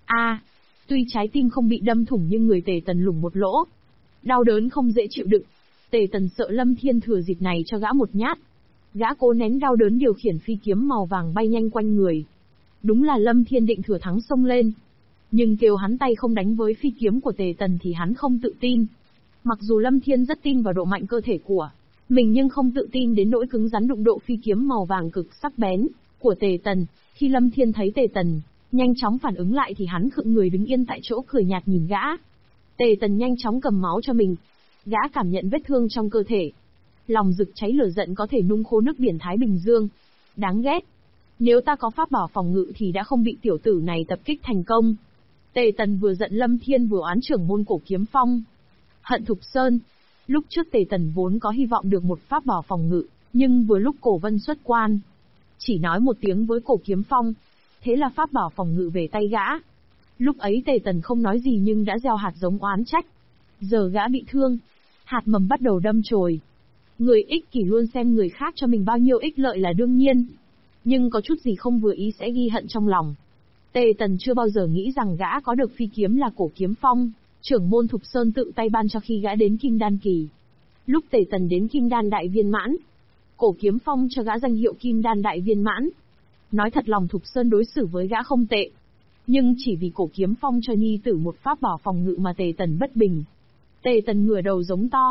Tuy trái tim không bị đâm thủng nhưng người Tề Tần lủng một lỗ. Đau đớn không dễ chịu đựng. Tề Tần sợ Lâm Thiên thừa dịp này cho gã một nhát. Gã cố nén đau đớn điều khiển phi kiếm màu vàng bay nhanh quanh người. Đúng là Lâm Thiên định thừa thắng xông lên. Nhưng kêu hắn tay không đánh với phi kiếm của Tề Tần thì hắn không tự tin. Mặc dù Lâm Thiên rất tin vào độ mạnh cơ thể của mình nhưng không tự tin đến nỗi cứng rắn đụng độ phi kiếm màu vàng cực sắc bén của Tề Tần. Khi Lâm Thiên thấy Tề Tần nhanh chóng phản ứng lại thì hắn khựng người đứng yên tại chỗ cười nhạt nhìn gã. Tề Tần nhanh chóng cầm máu cho mình. Gã cảm nhận vết thương trong cơ thể. Lòng rực cháy lửa giận có thể nung khô nước biển Thái Bình Dương. Đáng ghét. Nếu ta có pháp bảo phòng ngự thì đã không bị tiểu tử này tập kích thành công. Tề Tần vừa giận Lâm Thiên vừa oán trưởng môn Cổ Kiếm Phong. Hận Thục Sơn. Lúc trước Tề Tần vốn có hy vọng được một pháp bảo phòng ngự, nhưng vừa lúc Cổ Vân xuất quan, chỉ nói một tiếng với Cổ Kiếm Phong, thế là pháp bảo phòng ngự về tay gã. Lúc ấy Tề Tần không nói gì nhưng đã gieo hạt giống oán trách. Giờ gã bị thương, hạt mầm bắt đầu đâm chồi. Người ích kỷ luôn xem người khác cho mình bao nhiêu ích lợi là đương nhiên, nhưng có chút gì không vừa ý sẽ ghi hận trong lòng. Tề Tần chưa bao giờ nghĩ rằng gã có được phi kiếm là Cổ Kiếm Phong, trưởng môn Thục Sơn tự tay ban cho khi gã đến Kim Đan kỳ. Lúc Tề Tần đến Kim Đan đại viên mãn, Cổ Kiếm Phong cho gã danh hiệu Kim Đan đại viên mãn. Nói thật lòng Thục Sơn đối xử với gã không tệ, nhưng chỉ vì Cổ Kiếm Phong cho nhi tử một pháp bảo phòng ngự mà Tề Tần bất bình. Tề Tần ngửa đầu giống to.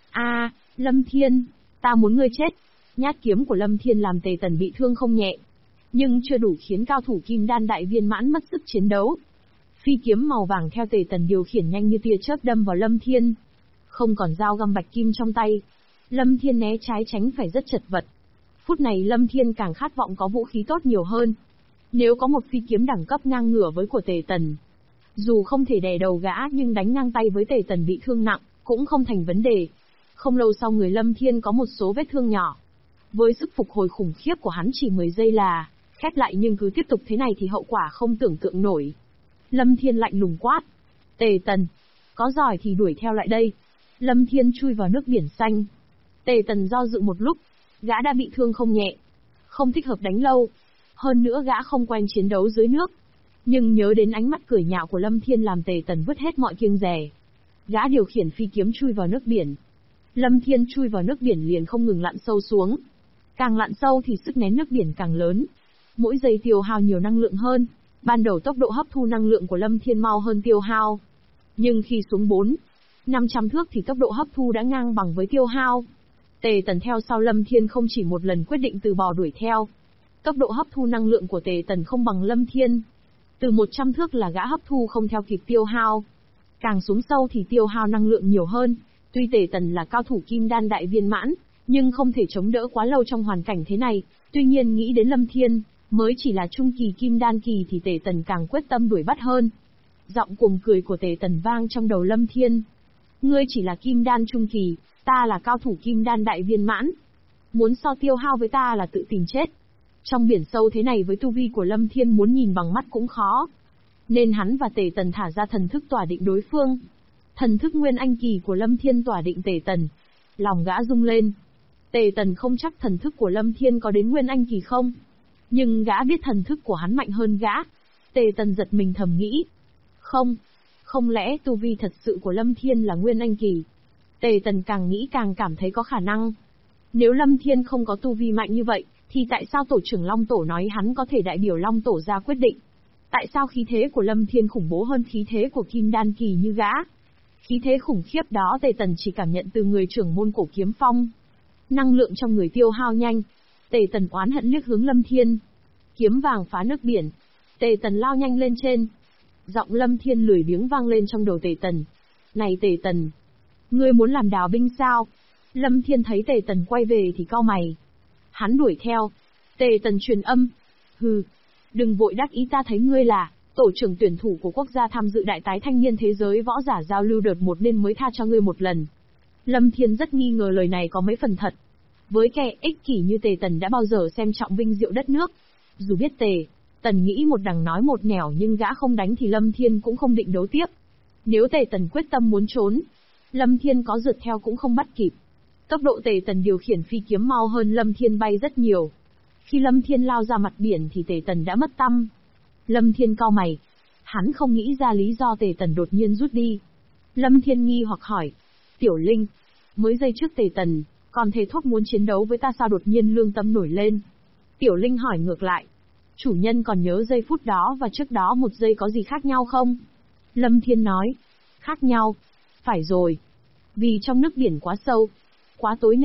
Lâm Thiên, ta muốn ngươi chết. Nhát kiếm của Lâm Thiên làm Tề Tần bị thương không nhẹ, nhưng chưa đủ khiến cao thủ Kim Đan đại viên mãn mất sức chiến đấu. Phi kiếm màu vàng theo Tề Tần điều khiển nhanh như tia chớp đâm vào Lâm Thiên. Không còn dao găm bạch kim trong tay, Lâm Thiên né trái tránh phải rất chật vật. Phút này Lâm Thiên càng khát vọng có vũ khí tốt nhiều hơn. Nếu có một phi kiếm đẳng cấp ngang ngửa với của Tề Tần, dù không thể đè đầu gã nhưng đánh ngang tay với Tề Tần bị thương nặng, cũng không thành vấn đề. Không lâu sau người Lâm Thiên có một số vết thương nhỏ. Với sức phục hồi khủng khiếp của hắn chỉ 10 giây là Khép lại nhưng cứ tiếp tục thế này thì hậu quả không tưởng tượng nổi. Lâm Thiên lạnh lùng quát. Tề Tần, có giỏi thì đuổi theo lại đây. Lâm Thiên chui vào nước biển xanh. Tề Tần do dự một lúc, gã đã bị thương không nhẹ. Không thích hợp đánh lâu. Hơn nữa gã không quen chiến đấu dưới nước. Nhưng nhớ đến ánh mắt cười nhạo của Lâm Thiên làm Tề Tần vứt hết mọi kiêng dè. Gã điều khiển phi kiếm chui vào nước biển. Lâm Thiên chui vào nước biển liền không ngừng lặn sâu xuống. Càng lặn sâu thì sức nén nước biển càng lớn. Mỗi giây tiêu hao nhiều năng lượng hơn. Ban đầu tốc độ hấp thu năng lượng của Lâm Thiên mau hơn tiêu hao. Nhưng khi xuống 400-500 thước thì tốc độ hấp thu đã ngang bằng với tiêu hao. Tề Tần theo sau Lâm Thiên không chỉ một lần quyết định từ bỏ đuổi theo. Tốc độ hấp thu năng lượng của Tề Tần không bằng Lâm Thiên. Từ 100 thước là gã hấp thu không theo kịp tiêu hao. Càng xuống sâu thì tiêu hao năng lượng nhiều hơn. Tuy Tề Tần là cao thủ kim đan đại viên mãn, nhưng không thể chống đỡ quá lâu trong hoàn cảnh thế này. Tuy nhiên nghĩ đến Lâm Thiên, mới chỉ là trung kỳ kim đan kỳ thì Tề Tần càng quyết tâm đuổi bắt hơn. Giọng cuồng cười của Tề Tần vang trong đầu Lâm Thiên. Ngươi chỉ là kim đan trung kỳ, ta là cao thủ kim đan đại viên mãn. Muốn so tiêu hao với ta là tự tìm chết. Trong biển sâu thế này với tu vi của Lâm Thiên muốn nhìn bằng mắt cũng khó. Nên hắn và Tề Tần thả ra thần thức tỏa định đối phương. Thần thức nguyên anh kỳ của Lâm Thiên tỏa định Tề Tần. Lòng gã rung lên. Tề Tần không chắc thần thức của Lâm Thiên có đến nguyên anh kỳ không. Nhưng gã biết thần thức của hắn mạnh hơn gã. Tề Tần giật mình thầm nghĩ. Không lẽ tu vi thật sự của Lâm Thiên là nguyên anh kỳ? Tề Tần càng nghĩ càng cảm thấy có khả năng. Nếu Lâm Thiên không có tu vi mạnh như vậy, thì tại sao tổ trưởng Long Tổ nói hắn có thể đại biểu Long Tổ ra quyết định? Tại sao khí thế của Lâm Thiên khủng bố hơn khí thế của Kim Đan kỳ như gã? Khí thế khủng khiếp đó Tề Tần chỉ cảm nhận từ người trưởng môn Cổ Kiếm Phong. Năng lượng trong người tiêu hao nhanh. Tề Tần oán hận liếc hướng Lâm Thiên. Kiếm vàng phá nước biển. Tề Tần lao nhanh lên trên. Giọng Lâm Thiên lười biếng vang lên trong đầu Tề Tần. Này Tề Tần, ngươi muốn làm đào binh sao? Lâm Thiên thấy Tề Tần quay về thì cau mày. Hắn đuổi theo. Tề Tần truyền âm. Hừ, đừng vội đắc ý, ta thấy ngươi là tổ trưởng tuyển thủ của quốc gia tham dự đại tái thanh niên thế giới võ giả giao lưu đợt 1 nên mới tha cho ngươi một lần. Lâm Thiên rất nghi ngờ lời này có mấy phần thật. Với kẻ ích kỷ như Tề Tần đã bao giờ xem trọng vinh diệu đất nước. Dù biết Tề Tần nghĩ một đằng nói một nẻo nhưng gã không đánh thì Lâm Thiên cũng không định đấu tiếp. Nếu Tề Tần quyết tâm muốn trốn, Lâm Thiên có rượt theo cũng không bắt kịp. Tốc độ Tề Tần điều khiển phi kiếm mau hơn Lâm Thiên bay rất nhiều. Khi Lâm Thiên lao ra mặt biển thì Tề Tần đã mất tăm. Lâm Thiên cau mày. Hắn không nghĩ ra lý do Tề Tần đột nhiên rút đi. Lâm Thiên nghi hoặc hỏi. Tiểu Linh, mới giây trước Tề Tần còn thề thốt muốn chiến đấu với ta sao đột nhiên lương tâm nổi lên? Tiểu Linh hỏi ngược lại. Chủ nhân còn nhớ giây phút đó và trước đó một giây có gì khác nhau không? Lâm Thiên nói. Khác nhau? Phải rồi. Vì trong nước biển quá sâu, quá tối